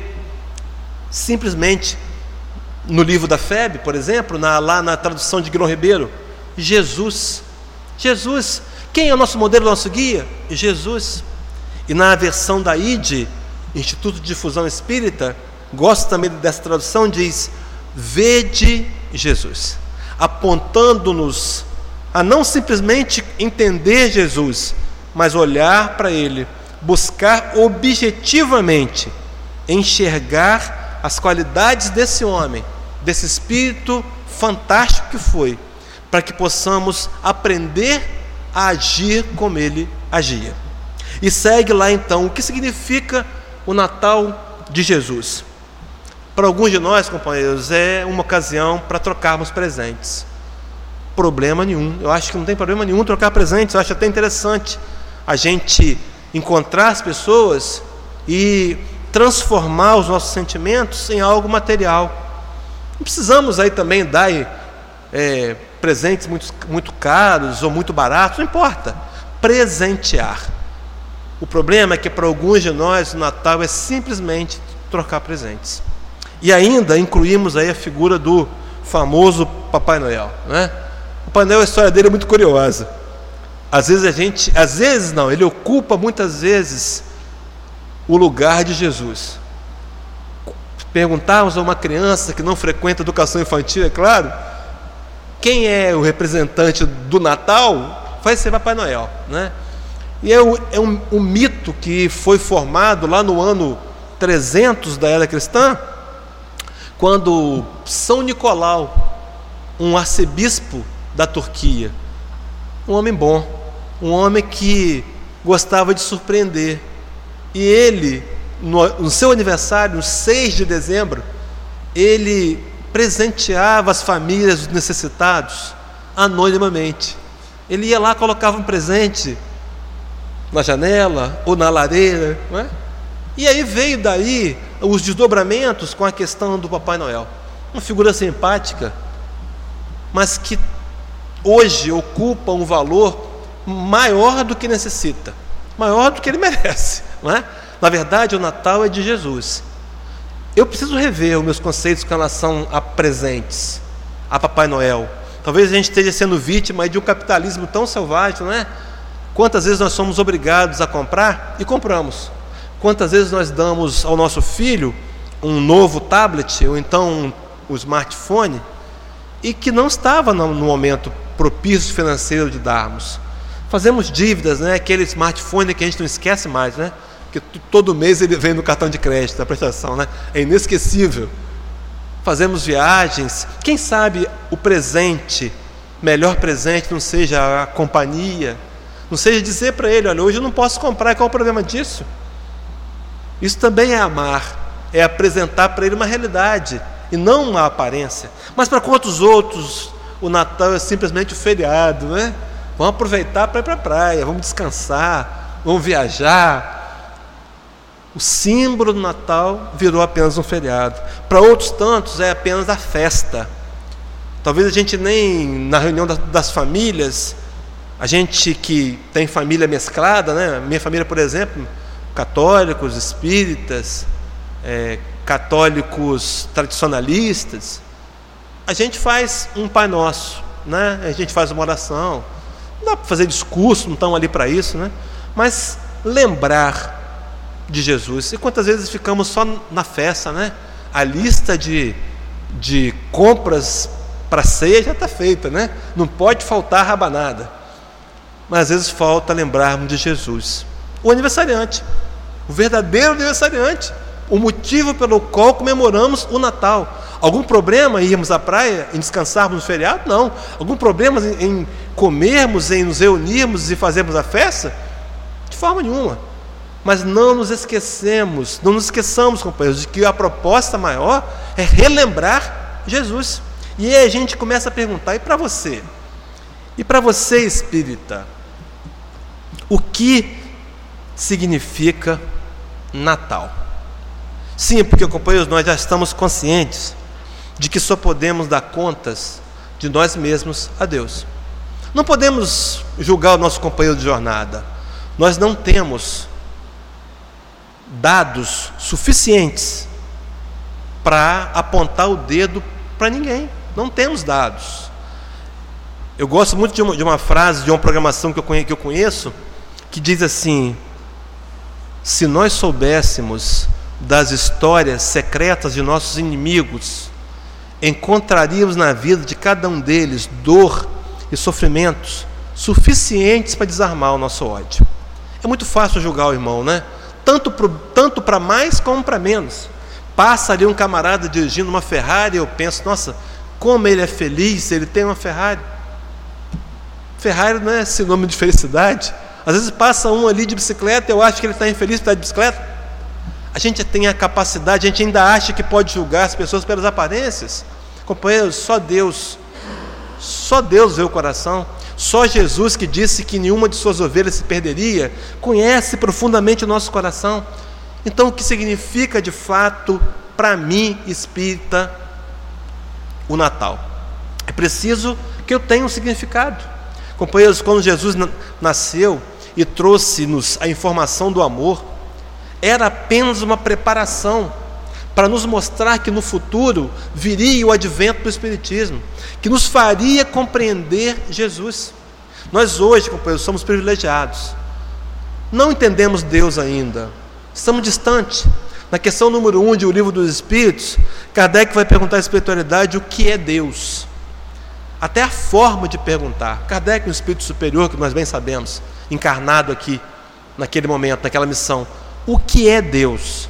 simplesmente no livro da F E B, por exemplo, na, lá na tradução de Guilherme Ribeiro, Jesus. Jesus. Quem é o nosso modelo, o nosso guia? Jesus. E na versão da I D E, Instituto de Difusão Espírita, gosto também dessa tradução, diz: vede Jesus, apontando-nos a não simplesmente entender Jesus, mas olhar para Ele, buscar objetivamente enxergar as qualidades desse homem, desse espírito fantástico que foi, para que possamos aprender a agir como Ele agia. E segue lá então o que significa o Natal de Jesus. Para alguns de nós, companheiros, é uma ocasião para trocarmos presentes. Problema nenhum. Eu acho que não tem problema nenhum trocar presentes. Eu acho até interessante a gente encontrar as pessoas e transformar os nossos sentimentos em algo material. Não precisamos aí também dar é, presentes muito, muito caros ou muito baratos, não importa. Presentear. O problema é que para alguns de nós o Natal é simplesmente trocar presentes. E ainda incluímos aí a figura do famoso Papai Noel, né? O Papai Noel, a história dele é muito curiosa. Às vezes a gente, às vezes não, ele ocupa muitas vezes o lugar de Jesus. Perguntarmos a uma criança que não frequenta educação infantil, é claro, quem é o representante do Natal, vai ser Papai Noel, né? E é, um, é um, um mito que foi formado lá no ano trezentos da era cristã, quando São Nicolau, um arcebispo da Turquia, um homem bom, um homem que gostava de surpreender, e ele, no, no seu aniversário, no seis de dezembro, ele presenteava as famílias dos necessitados anonimamente. Ele ia lá, colocava um presente na janela ou na lareira, não é? E aí veio daí os desdobramentos com a questão do Papai Noel. Uma figura simpática, mas que hoje ocupa um valor maior do que necessita, maior do que ele merece, não é? Na verdade, o Natal é de Jesus. Eu preciso rever os meus conceitos com relação a presentes, a Papai Noel. Talvez a gente esteja sendo vítima de um capitalismo tão selvagem, não é? Quantas vezes nós somos obrigados a comprar e compramos? Quantas vezes nós damos ao nosso filho um novo tablet ou então um, um smartphone e que não estava no, no momento propício financeiro de darmos? Fazemos dívidas, né? Aquele smartphone que a gente não esquece mais, né? Porque todo mês ele vem no cartão de crédito, a prestação, né? É inesquecível. Fazemos viagens. Quem sabe o presente, melhor presente, não seja a companhia, não seja dizer para ele: olha, hoje eu não posso comprar, qual é o problema disso? Isso também é amar, é apresentar para ele uma realidade e não uma aparência. Mas para quantos outros o Natal é simplesmente o feriado, né? Vamos aproveitar para ir para a praia, vamos descansar, vamos viajar. O símbolo do Natal virou apenas um feriado. Para outros tantos é apenas a festa. Talvez a gente nem na reunião das famílias, a gente que tem família mesclada, né? Minha família, por exemplo, católicos, espíritas, é, católicos tradicionalistas, a gente faz um Pai Nosso, né? A gente faz uma oração. Não dá para fazer discurso, não estão ali para isso, né? Mas lembrar de Jesus. E quantas vezes ficamos só na festa, né? A lista de, de compras para ceia já está feita, né? Não pode faltar rabanada. Mas às vezes falta lembrarmos de Jesus, o aniversariante, o verdadeiro aniversariante, o motivo pelo qual comemoramos o Natal. Algum problema em irmos à praia, em descansarmos no feriado? Não. Algum problema em, em comermos, em nos reunirmos e fazermos a festa? De forma nenhuma. Mas não nos esquecemos, não nos esqueçamos, companheiros, de que a proposta maior é relembrar Jesus. E aí a gente começa a perguntar: e para você? E para você, espírita, o que significa Natal? Sim, porque, companheiros, nós já estamos conscientes de que só podemos dar contas de nós mesmos a Deus. Não podemos julgar o nosso companheiro de jornada. Nós não temos dados suficientes para apontar o dedo para ninguém. Não temos dados. Eu gosto muito de uma, de uma frase, de uma programação que eu, conhe, que eu conheço, que diz assim: se nós soubéssemos das histórias secretas de nossos inimigos, encontraríamos na vida de cada um deles dor e sofrimentos suficientes para desarmar o nosso ódio. É muito fácil julgar o irmão, né? Tanto para tanto para mais como para menos. Passa ali um camarada dirigindo uma Ferrari e eu penso: nossa, como ele é feliz, ele tem uma Ferrari. Ferrari não é sinônimo de felicidade. Às vezes passa um ali de bicicleta e eu acho que ele está infeliz por estar de bicicleta. a gente tem a capacidade, a gente ainda acha que pode julgar as pessoas pelas aparências. Companheiros, só Deus, só Deus vê o coração. Só Jesus, que disse que nenhuma de suas ovelhas se perderia, conhece profundamente o nosso coração. Então, o que significa de fato para mim, espírita, o Natal? É preciso que eu tenha um significado. Companheiros, quando Jesus nasceu e trouxe-nos a informação do amor, era apenas uma preparação para nos mostrar que no futuro viria o advento do Espiritismo, que nos faria compreender Jesus. Nós hoje, companheiros, somos privilegiados. Não entendemos Deus ainda, estamos distantes. Na questão número um de O Livro dos Espíritos, Kardec vai perguntar à espiritualidade o que é Deus. Até a forma de perguntar. Kardec, um espírito superior, que nós bem sabemos, encarnado aqui, naquele momento, naquela missão. O que é Deus?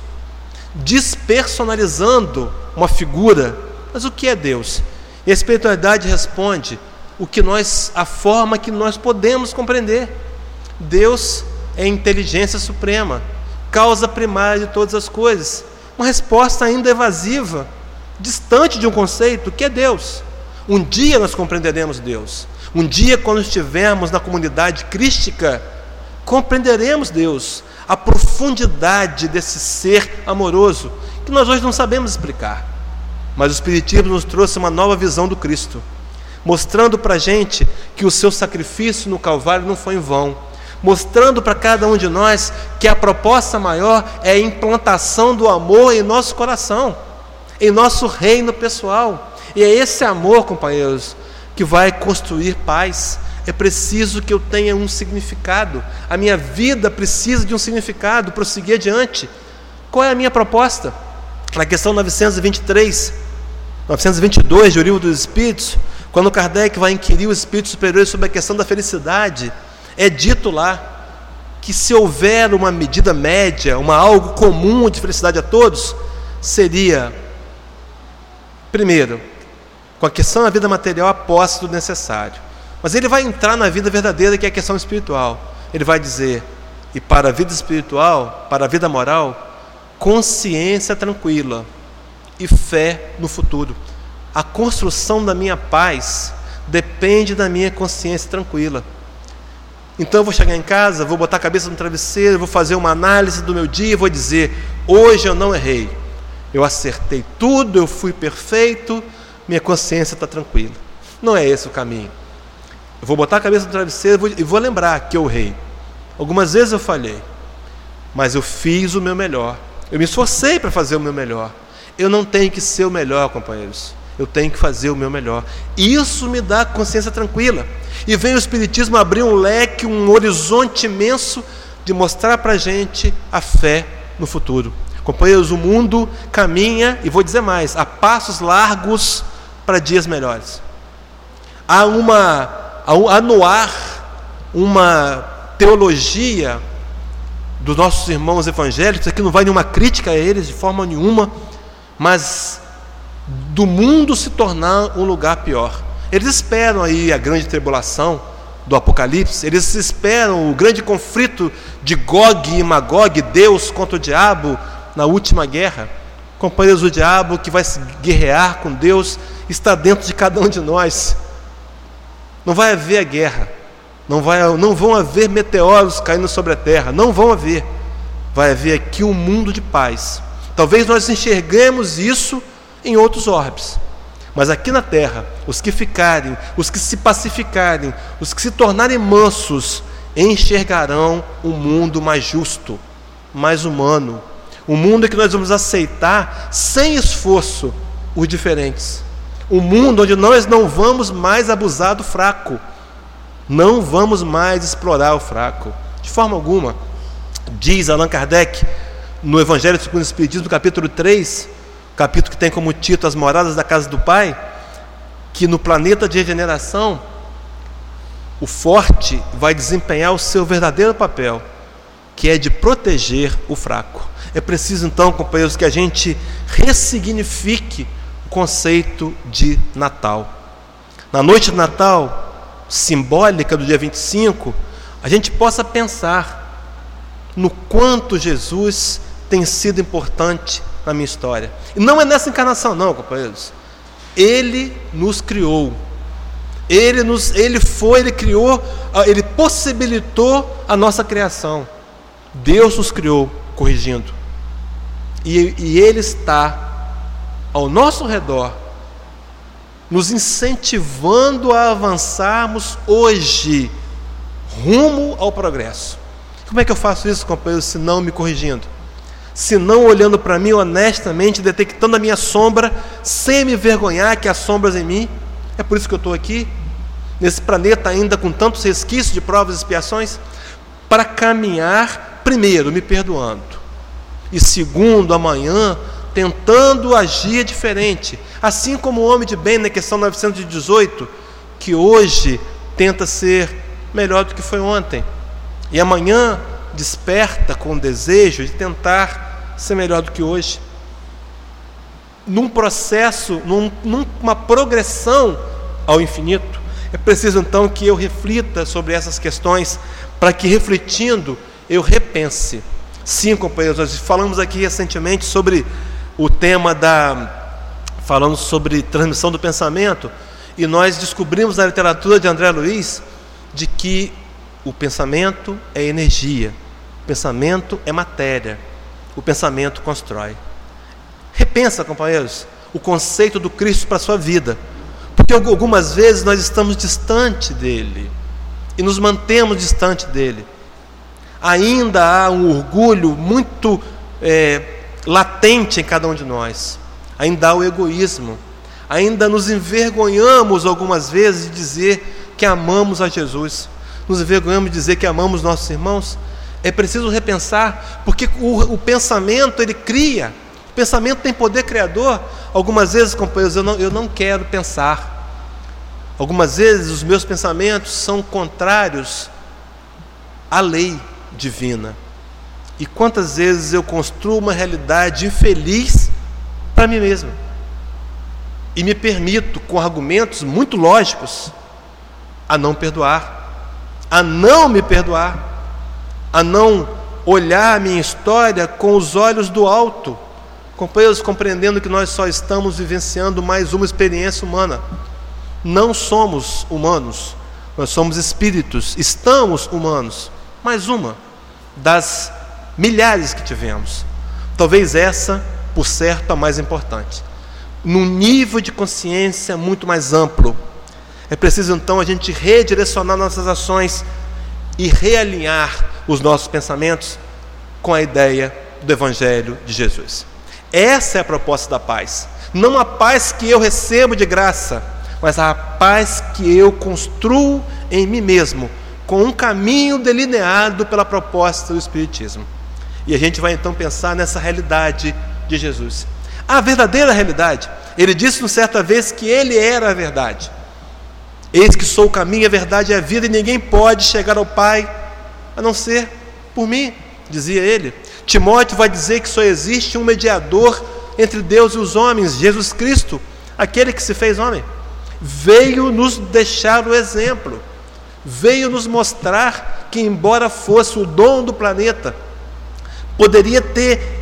Despersonalizando uma figura. Mas o que é Deus? E a espiritualidade responde o que nós, a forma que nós podemos compreender. Deus é inteligência suprema, causa primária de todas as coisas. Uma resposta ainda evasiva, distante de um conceito. O que é Deus? Um dia nós compreenderemos Deus. Um dia, quando estivermos na comunidade crística, compreenderemos Deus, a profundidade desse ser amoroso, que nós hoje não sabemos explicar. Mas o Espiritismo nos trouxe uma nova visão do Cristo, mostrando para a gente que o seu sacrifício no Calvário não foi em vão, mostrando para cada um de nós que a proposta maior é a implantação do amor em nosso coração, em nosso reino pessoal. E é esse amor, companheiros, que vai construir paz. É preciso que eu tenha um significado. A minha vida precisa de um significado, prosseguir adiante. Qual é a minha proposta? Na questão novecentos e vinte e três, novecentos e vinte e dois de O Livro dos Espíritos, quando Kardec vai inquirir os espíritos superiores sobre a questão da felicidade, é dito lá que se houver uma medida média, uma algo comum de felicidade a todos, seria, primeiro, com a questão da vida material, a posse do necessário. Mas ele vai entrar na vida verdadeira, que é a questão espiritual. Ele vai dizer, e para a vida espiritual, para a vida moral, consciência tranquila e fé no futuro. A construção da minha paz depende da minha consciência tranquila. Então eu vou chegar em casa, vou botar a cabeça no travesseiro, vou fazer uma análise do meu dia e vou dizer, hoje eu não errei, eu acertei tudo, eu fui perfeito, minha consciência está tranquila. Não é esse o caminho. Eu vou botar a cabeça no travesseiro e vou, vou lembrar que eu errei. Algumas vezes eu falhei, mas eu fiz o meu melhor. Eu me esforcei para fazer o meu melhor. Eu não tenho que ser o melhor, companheiros. Eu tenho que fazer o meu melhor. Isso me dá consciência tranquila. E vem o Espiritismo abrir um leque, um horizonte imenso de mostrar para a gente a fé no futuro. Companheiros, o mundo caminha, e vou dizer mais, a passos largos para dias melhores. Há uma, há no ar uma teologia dos nossos irmãos evangélicos, aqui não vai nenhuma crítica a eles de forma nenhuma, mas do mundo se tornar um lugar pior. Eles esperam aí a grande tribulação do Apocalipse, eles esperam o grande conflito de Gog e Magog, Deus contra o diabo na última guerra. Companheiros, o diabo que vai se guerrear com Deus está dentro de cada um de nós. Não vai haver a guerra, não, vai, não vão haver meteoros caindo sobre a terra, não vão haver. Vai haver aqui um mundo de paz. Talvez nós enxerguemos isso em outros orbes, mas aqui na terra, os que ficarem, os que se pacificarem, os que se tornarem mansos, enxergarão um mundo mais justo, mais humano, um mundo que nós vamos aceitar sem esforço os diferentes, um mundo onde nós não vamos mais abusar do fraco, não vamos mais explorar o fraco, de forma alguma. Diz Allan Kardec no Evangelho segundo o Espiritismo, capítulo três, capítulo que tem como título As Moradas da Casa do Pai, que no planeta de regeneração o forte vai desempenhar o seu verdadeiro papel, que é de proteger o fraco. É preciso então, companheiros, que a gente ressignifique o conceito de Natal. Na noite de Natal, simbólica do dia vinte e cinco, a gente possa pensar no quanto Jesus tem sido importante na minha história. E não é nessa encarnação, não, companheiros. Ele nos criou. Ele, nos, ele foi, Ele criou, Ele possibilitou a nossa criação. Deus nos criou corrigindo. E, e Ele está ao nosso redor, nos incentivando a avançarmos hoje, rumo ao progresso. Como é que eu faço isso, companheiros, se não me corrigindo? Se não olhando para mim honestamente, detectando a minha sombra, sem me envergonhar que há sombras em mim? É por isso que eu estou aqui, nesse planeta ainda com tantos resquícios de provas e expiações, para caminhar, primeiro, me perdoando, e segundo, amanhã, tentando agir diferente, assim como o homem de bem na questão novecentos e dezoito, que hoje tenta ser melhor do que foi ontem, e amanhã desperta com o desejo de tentar ser melhor do que hoje, num processo, num, numa progressão ao infinito. É preciso então que eu reflita sobre essas questões, para que refletindo eu repense. Sim, companheiros, nós falamos aqui recentemente sobre o tema da... falamos sobre transmissão do pensamento, e nós descobrimos na literatura de André Luiz de que o pensamento é energia, o pensamento é matéria, o pensamento constrói. Repensa, companheiros, o conceito do Cristo para a sua vida, porque algumas vezes nós estamos distante dele e nos mantemos distante dele. Ainda há um orgulho muito é, latente em cada um de nós, ainda há o egoísmo, ainda nos envergonhamos algumas vezes de dizer que amamos a Jesus, nos envergonhamos de dizer que amamos nossos irmãos. É preciso repensar, porque o, o pensamento ele cria, o pensamento tem poder criador. Algumas vezes, companheiros, eu não, eu não quero pensar. Algumas vezes os meus pensamentos são contrários à lei divina. E quantas vezes eu construo uma realidade infeliz para mim mesmo, e me permito, com argumentos muito lógicos, a não perdoar, a não me perdoar, a não olhar a minha história com os olhos do alto, companheiros, compreendendo que nós só estamos vivenciando mais uma experiência humana. Não somos humanos, nós somos espíritos, estamos humanos, mais uma das milhares que tivemos. Talvez essa, por certo, a mais importante. Num nível de consciência muito mais amplo. É preciso então a gente redirecionar nossas ações e realinhar os nossos pensamentos com a ideia do Evangelho de Jesus. Essa é a proposta da paz. Não a paz que eu recebo de graça, mas a paz que eu construo em mim mesmo, com um caminho delineado pela proposta do Espiritismo. E a gente vai então pensar nessa realidade de Jesus. A verdadeira realidade. Ele disse-nos certa vez que Ele era a verdade. Eis que sou o caminho, a verdade e a vida, e ninguém pode chegar ao Pai a não ser por mim, dizia Ele. Timóteo vai dizer que só existe um mediador entre Deus e os homens, Jesus Cristo, aquele que se fez homem. Veio nos deixar o exemplo, veio nos mostrar que, embora fosse o dom do planeta, poderia ter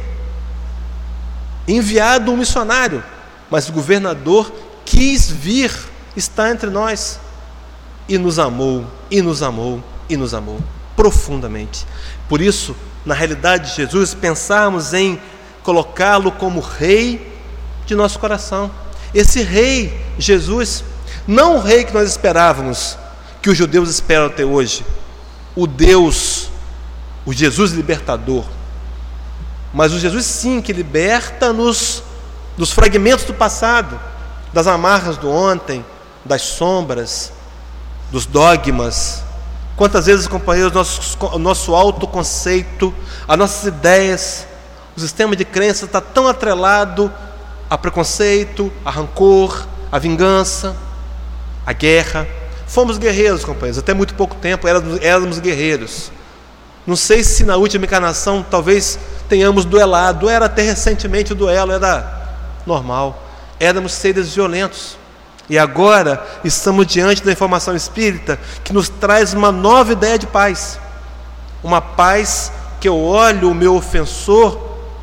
enviado um missionário, mas o governador quis vir estar entre nós, e nos amou, e nos amou, e nos amou profundamente. Por isso, na realidade de Jesus, pensarmos em colocá-lo como rei de nosso coração. Esse rei, Jesus, não o rei que nós esperávamos, que os judeus esperam até hoje, o Deus, o Jesus libertador, mas o Jesus sim que liberta-nos dos fragmentos do passado, das amarras do ontem, das sombras, dos dogmas. Quantas vezes, companheiros, nosso, o nosso autoconceito, as nossas ideias, o sistema de crença está tão atrelado a preconceito, a rancor, a vingança, a guerra. Fomos guerreiros, companheiros, até muito pouco tempo éramos, éramos guerreiros. Não sei se na última encarnação talvez tenhamos duelado, era até recentemente o duelo, era normal. Éramos seres violentos. E agora estamos diante da informação espírita que nos traz uma nova ideia de paz. Uma paz que eu olho o meu ofensor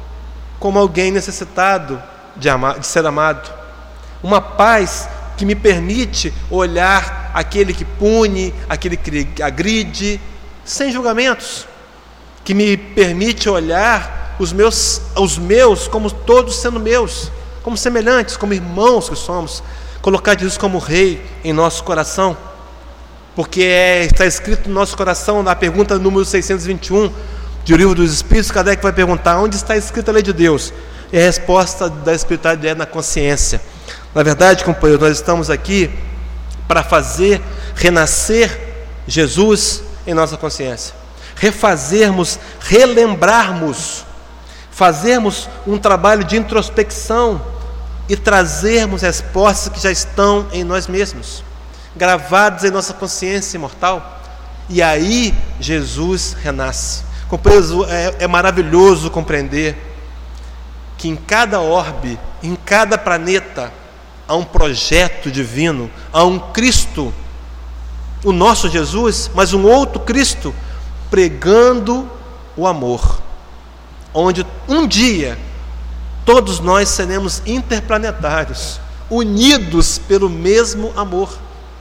como alguém necessitado de, amar, de ser amado. Uma paz que me permite olhar aquele que pune, aquele que agride, sem julgamentos. Que me permite olhar os meus, os meus como todos sendo meus, como semelhantes, como irmãos que somos. Colocar Jesus como rei em nosso coração. Porque é, está escrito no nosso coração, na pergunta número seiscentos e vinte e um, do Livro dos Espíritos, Kardec vai perguntar: onde está escrita a lei de Deus? E a resposta da espiritualidade é na consciência. Na verdade, companheiros, nós estamos aqui para fazer renascer Jesus em nossa consciência. Refazermos, relembrarmos, fazermos um trabalho de introspecção e trazermos respostas que já estão em nós mesmos, gravadas em nossa consciência imortal. E aí Jesus renasce. Companheiros, é, é maravilhoso compreender que em cada orbe, em cada planeta, há um projeto divino, há um Cristo, o nosso Jesus, mas um outro Cristo, pregando o amor, onde um dia todos nós seremos interplanetários, unidos pelo mesmo amor.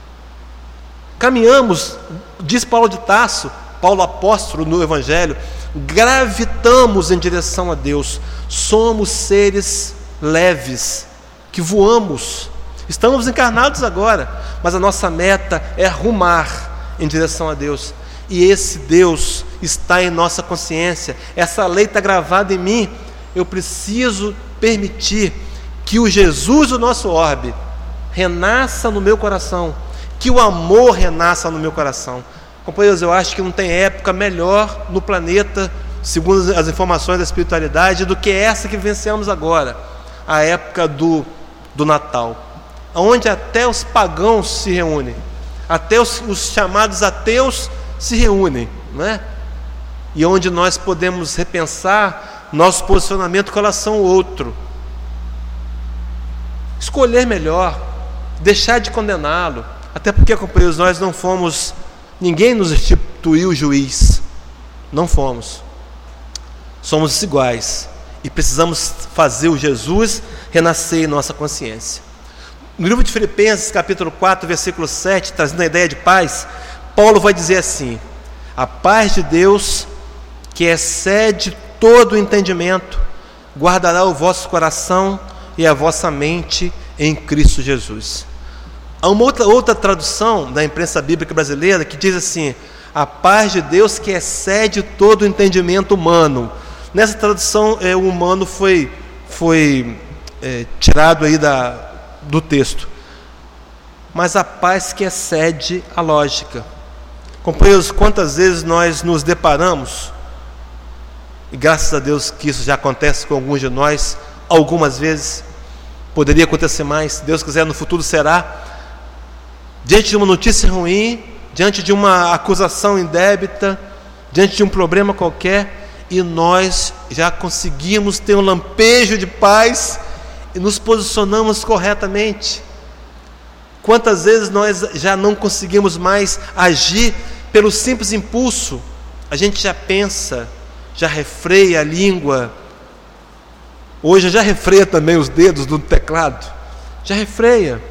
Caminhamos, diz Paulo de Tarso, Paulo apóstolo no Evangelho, gravitamos em direção a Deus, somos seres leves, que voamos, estamos encarnados agora, mas a nossa meta é rumar em direção a Deus, e esse Deus está em nossa consciência, essa lei está gravada em mim. Eu preciso permitir que o Jesus, o nosso orbe, renasça no meu coração, que o amor renasça no meu coração. Companheiros, eu acho que não tem época melhor no planeta, segundo as informações da espiritualidade, do que essa que vencemos agora, a época do, do Natal, onde até os pagãos se reúnem, até os, os chamados ateus se reúnem, não é? E onde nós podemos repensar nosso posicionamento com relação ao outro, escolher melhor, deixar de condená-lo, até porque, companheiros, nós não fomos, ninguém nos instituiu juiz, não fomos, somos iguais e precisamos fazer o Jesus renascer em nossa consciência. No livro de Filipenses, capítulo quatro, versículo sete, trazendo a ideia de paz, Paulo vai dizer assim: a paz de Deus, que excede todo o entendimento, guardará o vosso coração e a vossa mente em Cristo Jesus. Há uma outra, outra tradução da imprensa bíblica brasileira que diz assim: a paz de Deus que excede todo o entendimento humano. Nessa tradução, é, o humano foi, foi é, tirado aí da, do texto. Mas a paz que excede a lógica. Companheiros, quantas vezes nós nos deparamos, e graças a Deus que isso já acontece com alguns de nós, algumas vezes, poderia acontecer mais, se Deus quiser no futuro será, diante de uma notícia ruim, diante de uma acusação indébita, diante de um problema qualquer, e nós já conseguimos ter um lampejo de paz e nos posicionamos corretamente. Quantas vezes nós já não conseguimos mais agir pelo simples impulso? A gente já pensa, já refreia a língua, hoje já refreia também os dedos do teclado, já refreia.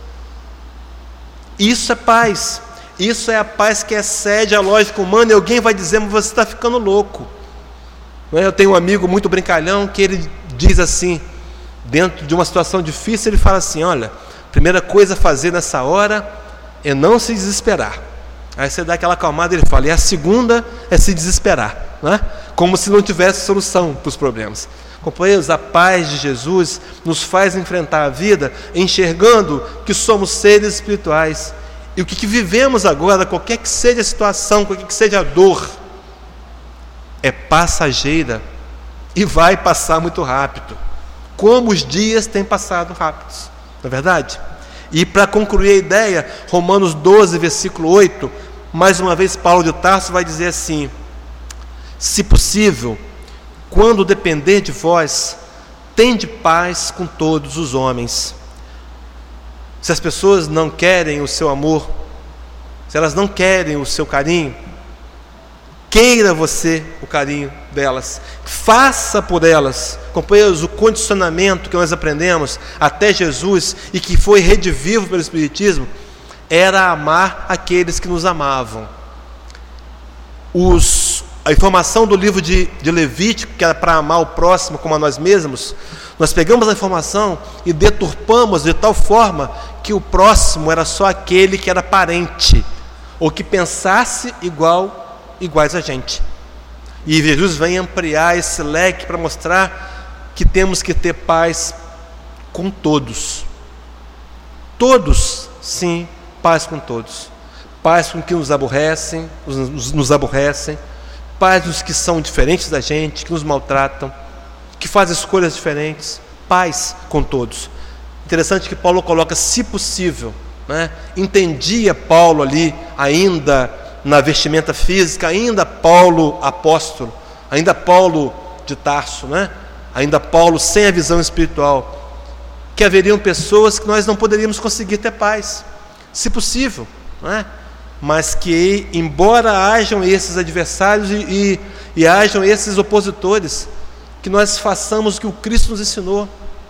Isso é paz, isso é a paz que excede a lógica humana. E alguém vai dizer: mas você está ficando louco. Eu tenho um amigo muito brincalhão que ele diz assim, dentro de uma situação difícil, ele fala assim: olha, a primeira coisa a fazer nessa hora é não se desesperar. Aí você dá aquela acalmada, ele fala, e a segunda é se desesperar, né? Como se não tivesse solução para os problemas. Companheiros, a paz de Jesus nos faz enfrentar a vida enxergando que somos seres espirituais, e o que, que vivemos agora, qualquer que seja a situação, qualquer que seja a dor, é passageira e vai passar muito rápido, como os dias têm passado rápidos, não é verdade? E para concluir a ideia, Romanos doze, versículo oito, mais uma vez Paulo de Tarso vai dizer assim: se possível, quando depender de vós, tende paz com todos os homens. Se as pessoas não querem o seu amor, se elas não querem o seu carinho, queira você o carinho delas, faça por elas. Companheiros, o condicionamento que nós aprendemos até Jesus e que foi redivivo pelo Espiritismo era amar aqueles que nos amavam. Os, a informação do livro de, de Levítico, que era para amar o próximo como a nós mesmos, nós pegamos a informação e deturpamos de tal forma que o próximo era só aquele que era parente ou que pensasse igual, iguais a gente. E Jesus vem ampliar esse leque para mostrar que temos que ter paz com todos. Todos, sim, paz com todos. Paz com que nos aborrecem, nos, nos aborrecem, paz dos que são diferentes da gente, que nos maltratam, que fazem escolhas diferentes, paz com todos. Interessante que Paulo coloca, se possível, né? Entendia Paulo ali, ainda na vestimenta física, ainda Paulo apóstolo, ainda Paulo de Tarso, né? Ainda Paulo sem a visão espiritual, que haveriam pessoas que nós não poderíamos conseguir ter paz, se possível, né? Mas que, embora hajam esses adversários e, e, e hajam esses opositores, que nós façamos o que o Cristo nos ensinou: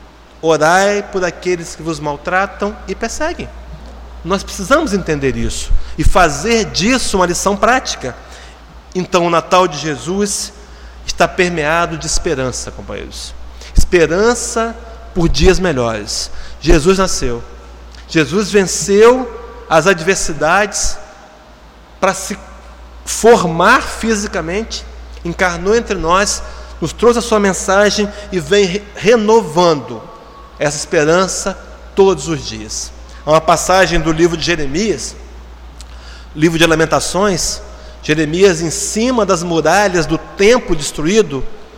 orai por aqueles que vos maltratam e perseguem. Nós precisamos entender isso e fazer disso uma lição prática. Então o Natal de Jesus está permeado de esperança, companheiros. Esperança por dias melhores. Jesus nasceu, Jesus venceu as adversidades para se formar fisicamente, encarnou entre nós, nos trouxe a sua mensagem e vem re- renovando essa esperança todos os dias. Há uma passagem do livro de Jeremias, livro de Lamentações, Jeremias em cima das muralhas do templo destruído,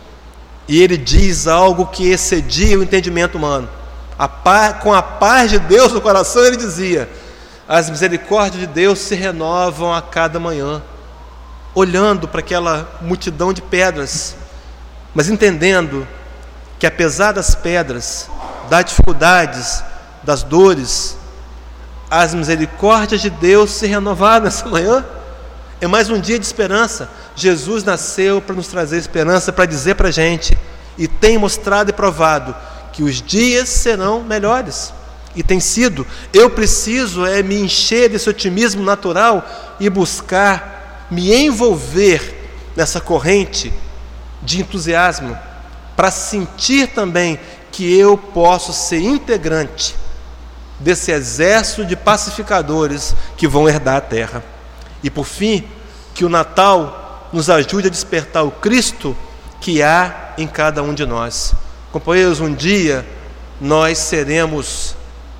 e ele diz algo que excedia o entendimento humano. A paz, com a paz de Deus no coração, ele dizia: as misericórdias de Deus se renovam a cada manhã, olhando para aquela multidão de pedras, mas entendendo que apesar das pedras, das dificuldades, das dores, as misericórdias de Deus se renovaram nessa manhã. É mais um dia de esperança. Jesus nasceu para nos trazer esperança, para dizer para a gente, e tem mostrado e provado, que os dias serão melhores. E tem sido. Eu preciso é me encher desse otimismo natural e buscar me envolver nessa corrente de entusiasmo, para sentir também que eu posso ser integrante desse exército de pacificadores que vão herdar a terra. E por fim, que o Natal nos ajude a despertar o Cristo que há em cada um de nós. Companheiros, um dia nós seremos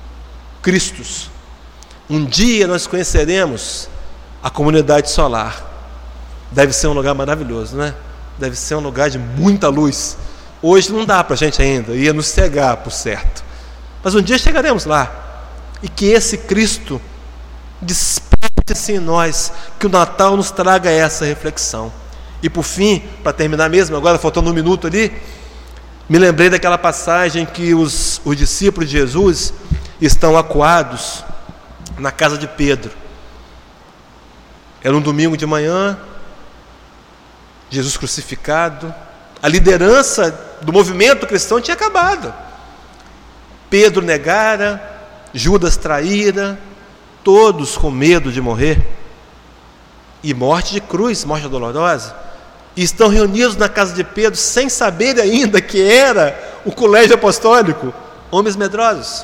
Cristos. Um dia nós conheceremos a comunidade solar. Deve ser um lugar maravilhoso, né? Deve ser um lugar de muita luz. Hoje não dá para a gente ainda, ia nos cegar, por certo. Mas um dia chegaremos lá. E que esse Cristo desperte-se em nós, que o Natal nos traga essa reflexão. E por fim, para terminar mesmo, agora faltando um minuto ali, me lembrei daquela passagem que os, os discípulos de Jesus estão acuados na casa de Pedro. Era um domingo de manhã, Jesus crucificado, a liderança do movimento cristão tinha acabado. Pedro negara, Judas traíra, todos com medo de morrer, e morte de cruz, morte dolorosa, e estão reunidos na casa de Pedro, sem saber ainda que era o colégio apostólico, homens medrosos.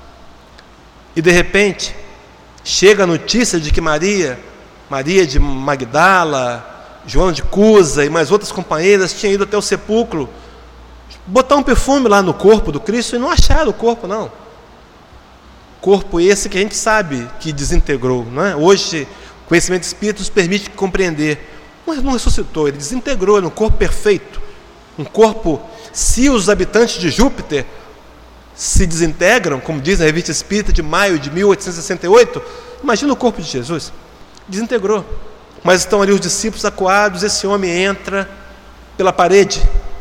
E de repente, chega a notícia de que Maria, Maria de Magdala, Joana de Cusa e mais outras companheiras tinham ido até o sepulcro, botar um perfume lá no corpo do Cristo, e não acharam o corpo, não. Corpo esse que a gente sabe que desintegrou, não é? Hoje, o conhecimento espírita nos permite compreender. Mas não ressuscitou, ele desintegrou, era um corpo perfeito. Um corpo, se os habitantes de Júpiter se desintegram, como diz a Revista Espírita de maio de mil oitocentos e sessenta e oito, imagina o corpo de Jesus. Desintegrou. Mas estão ali os discípulos acuados, esse homem entra pela parede.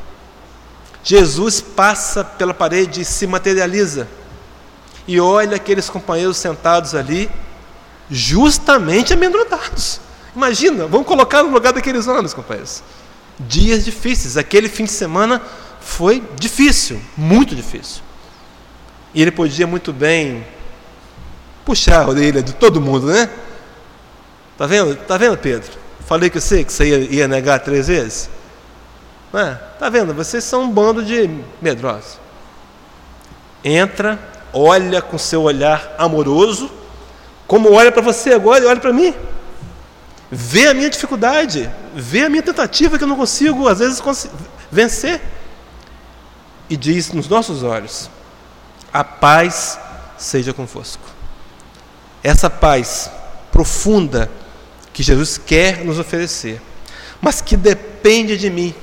Jesus passa pela parede e se materializa. E olha aqueles companheiros sentados ali, justamente amedrontados. Imagina, vamos colocar no lugar daqueles homens, companheiros. Dias difíceis. Aquele fim de semana foi difícil, muito difícil. E ele podia muito bem puxar a orelha de todo mundo, né? Tá vendo? Tá vendo, Pedro? Falei que você, que você ia, ia negar três vezes. Não é? Tá vendo? Vocês são um bando de medrosos. Entra, olha com seu olhar amoroso, como olha para você agora e olha para mim. Vê a minha dificuldade, vê a minha tentativa que eu não consigo, às vezes, vencer. E diz nos nossos olhos: a paz seja convosco. Essa paz profunda que Jesus quer nos oferecer, mas que depende de mim.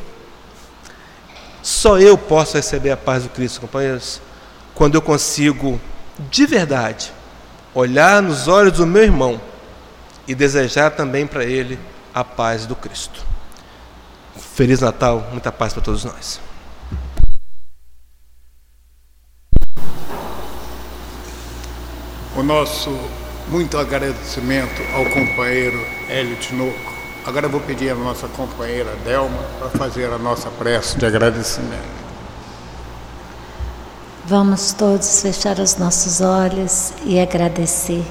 Só eu posso receber a paz do Cristo, companheiros, quando eu consigo, de verdade, olhar nos olhos do meu irmão e desejar também para ele a paz do Cristo. Feliz Natal, muita paz para todos nós. O nosso muito agradecimento ao companheiro Hélio Tinoco. Agora eu vou pedir à nossa companheira Delma para fazer a nossa prece de agradecimento. Vamos todos fechar os nossos olhos e agradecer.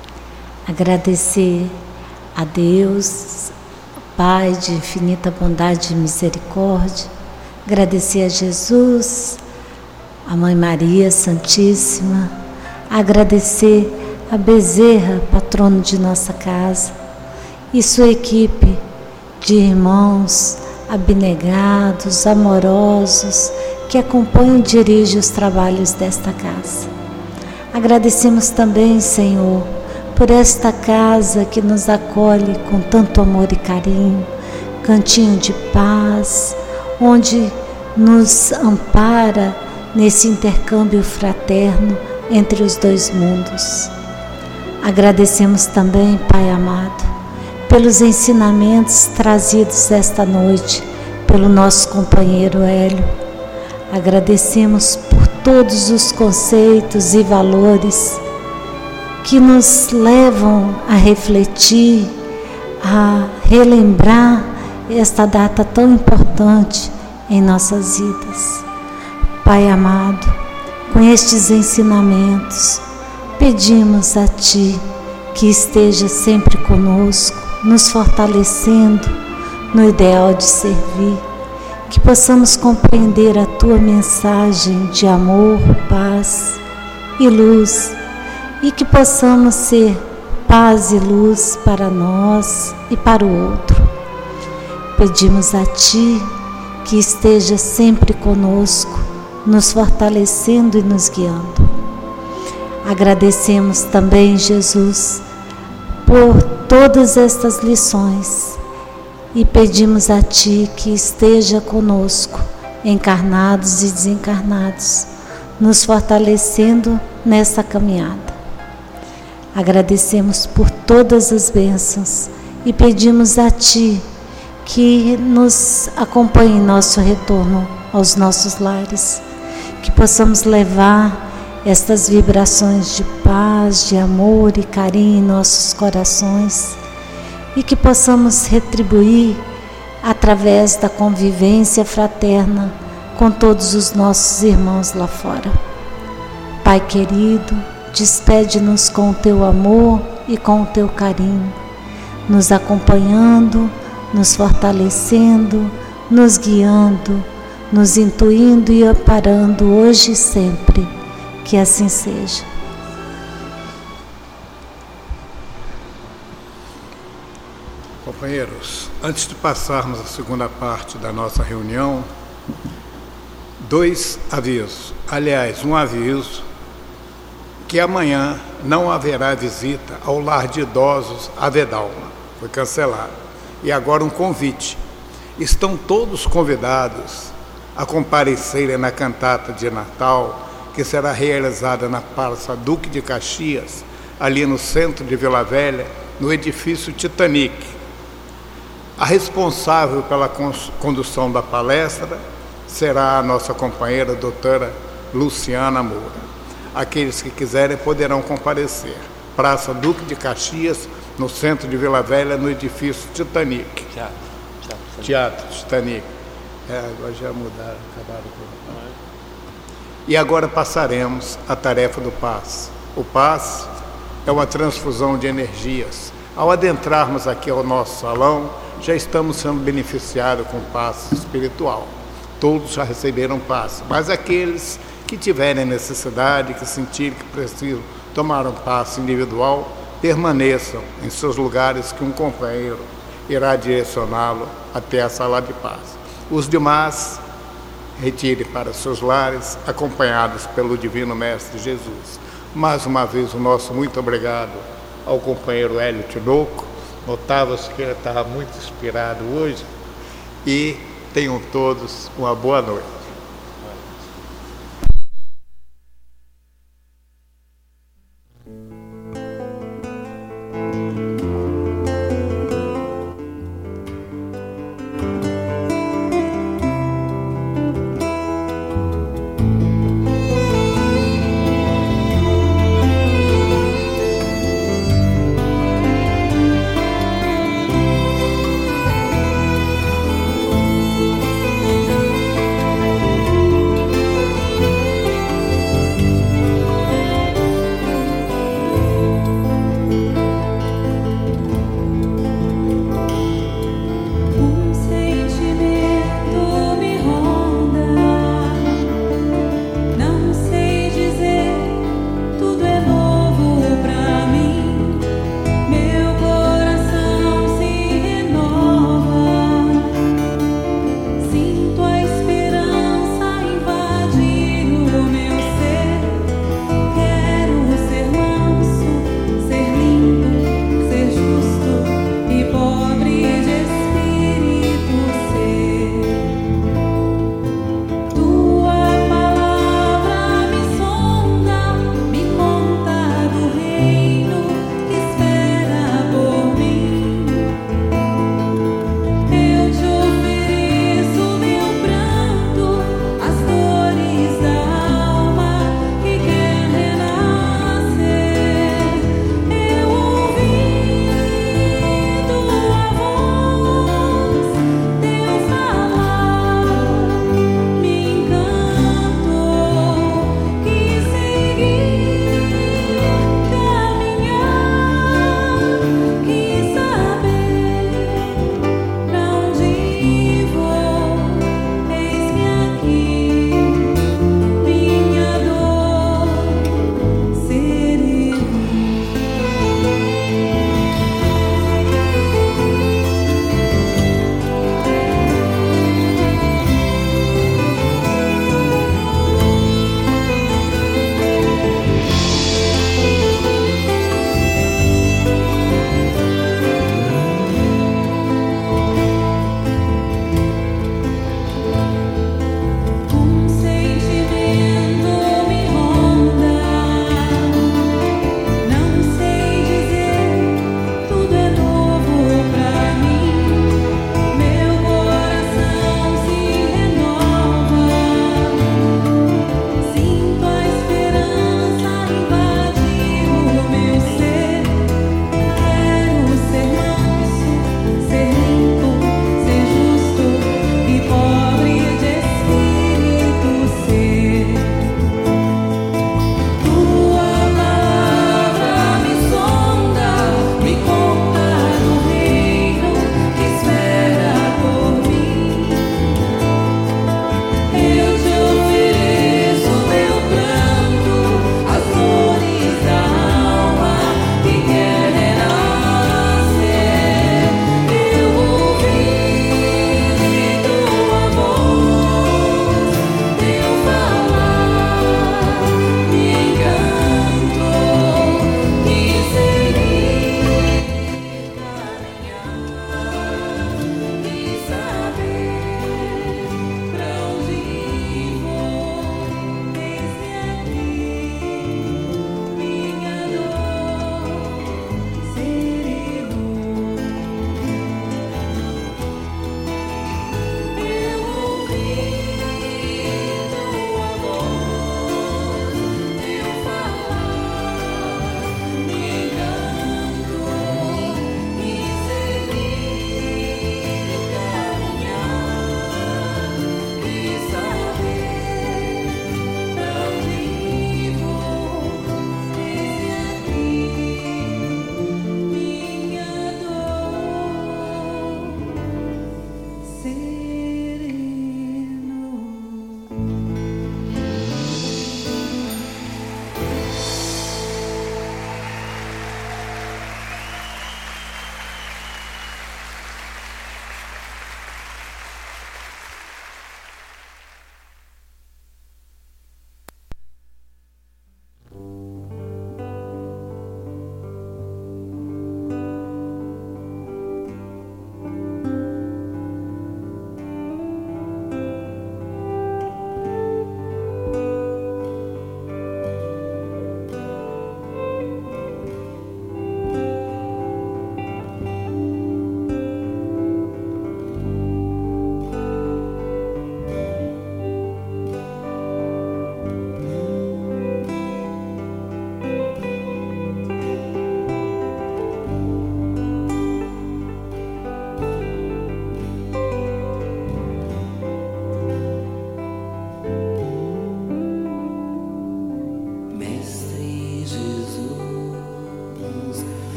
Agradecer a Deus, Pai de infinita bondade e misericórdia. Agradecer a Jesus, a Mãe Maria Santíssima. Agradecer a Bezerra, patrono de nossa casa, e sua equipe de irmãos abnegados, amorosos, que acompanham e dirigem os trabalhos desta casa. Agradecemos também, Senhor, por esta casa que nos acolhe com tanto amor e carinho, cantinho de paz, onde nos ampara nesse intercâmbio fraterno entre os dois mundos. Agradecemos também, Pai amado, pelos ensinamentos trazidos esta noite pelo nosso companheiro Hélio. Agradecemos por todos os conceitos e valores que nos levam a refletir, a relembrar esta data tão importante em nossas vidas. Pai amado, com estes ensinamentos, pedimos a Ti que esteja sempre conosco, nos fortalecendo no ideal de servir, que possamos compreender a Tua mensagem de amor, paz e luz, e que possamos ser paz e luz para nós e para o outro. Pedimos a Ti que esteja sempre conosco, nos fortalecendo e nos guiando. Agradecemos também, Jesus, por todas estas lições e pedimos a Ti que esteja conosco, encarnados e desencarnados, nos fortalecendo nessa caminhada. Agradecemos por todas as bênçãos e pedimos a Ti que nos acompanhe em nosso retorno aos nossos lares, que possamos levar estas vibrações de paz, de amor e carinho em nossos corações e que possamos retribuir através da convivência fraterna com todos os nossos irmãos lá fora. Pai querido, despede-nos com o Teu amor e com o Teu carinho, nos acompanhando, nos fortalecendo, nos guiando, nos intuindo e amparando hoje e sempre. Que assim seja. Companheiros, antes de passarmos à segunda parte da nossa reunião, dois avisos. Aliás, um aviso que amanhã não haverá visita ao lar de idosos Avedalma. Foi cancelado. E agora um convite. Estão todos convidados a comparecerem na cantata de Natal, que será realizada na Praça Duque de Caxias, ali no centro de Vila Velha, no edifício Titanic. A responsável pela condução da palestra será a nossa companheira doutora Luciana Moura. Aqueles que quiserem poderão comparecer. Praça Duque de Caxias, no centro de Vila Velha, no edifício Titanic. Teatro. Teatro, Teatro Titanic. É, agora já mudaram, acabaram com... E agora passaremos à tarefa do passe. O passe é uma transfusão de energias. Ao adentrarmos aqui ao nosso salão, já estamos sendo beneficiados com passe espiritual. Todos já receberam passe, mas aqueles que tiverem necessidade, que sentirem que precisam tomar um passe individual, permaneçam em seus lugares, que um companheiro irá direcioná-lo até a sala de passe. Os demais, retire para seus lares, acompanhados pelo Divino Mestre Jesus. Mais uma vez, o nosso muito obrigado ao companheiro Hélio Tinoco. Notava-se que ele estava muito inspirado hoje. E tenham todos uma boa noite.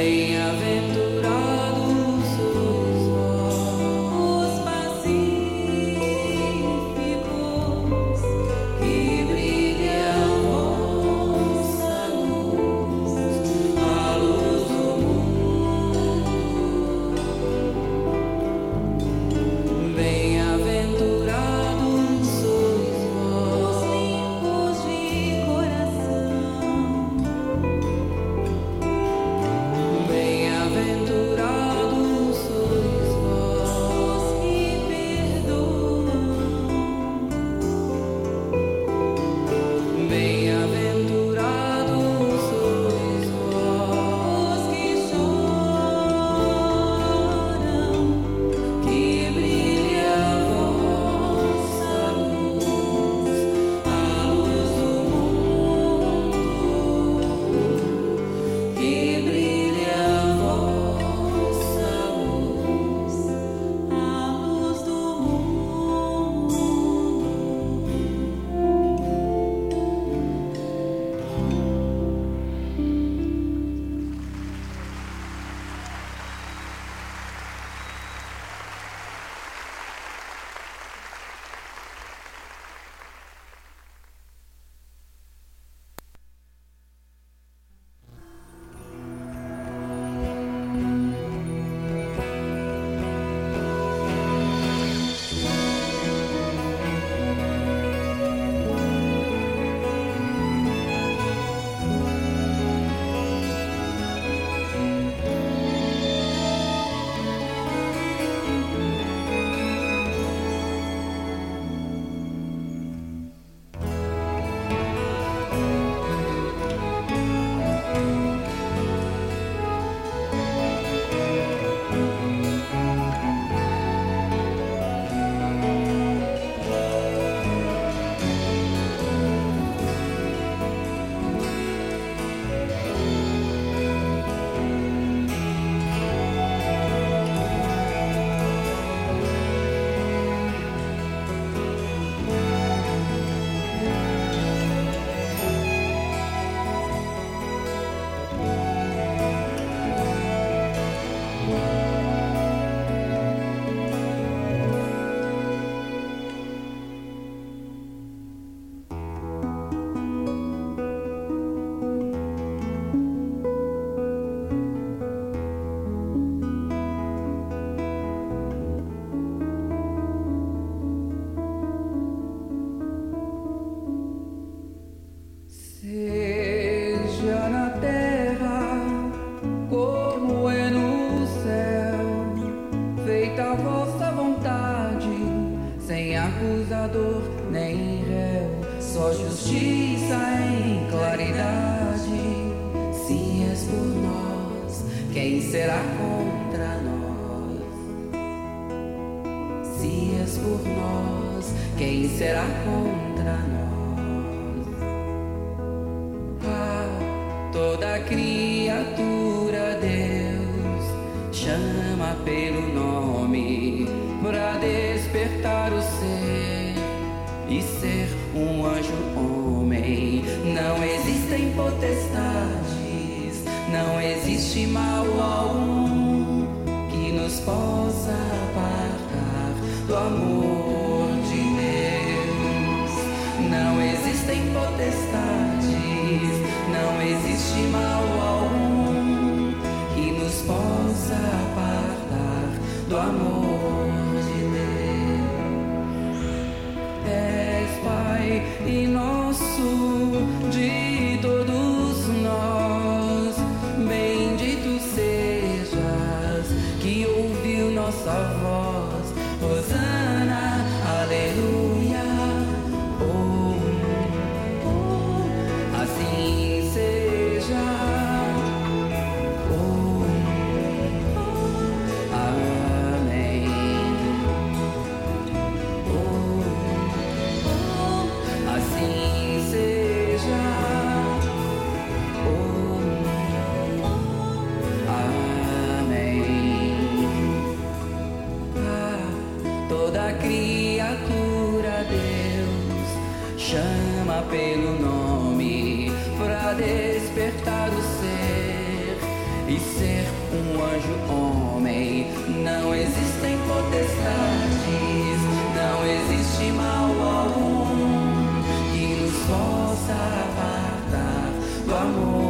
acusador nem réu, só justiça em claridade. Se és por nós, quem será contra nós? Se és por nós, quem será contra nós? Ah, toda criatura Deus chama pelo nome pra despertar o ser e ser um anjo homem. Não existem potestades, não existe mal algum que nos possa apartar do amor de Deus. Não existem potestades, não existe mal algum que nos possa apartar do amor de Deus. És Pai e nosso de todos nós, bendito sejas que ouviu nossa voz. Hosana, aleluia. Oh, oh, assim seja. Oh, oh, amém. potestades, não existe mal algum que nos possa apartar do amor.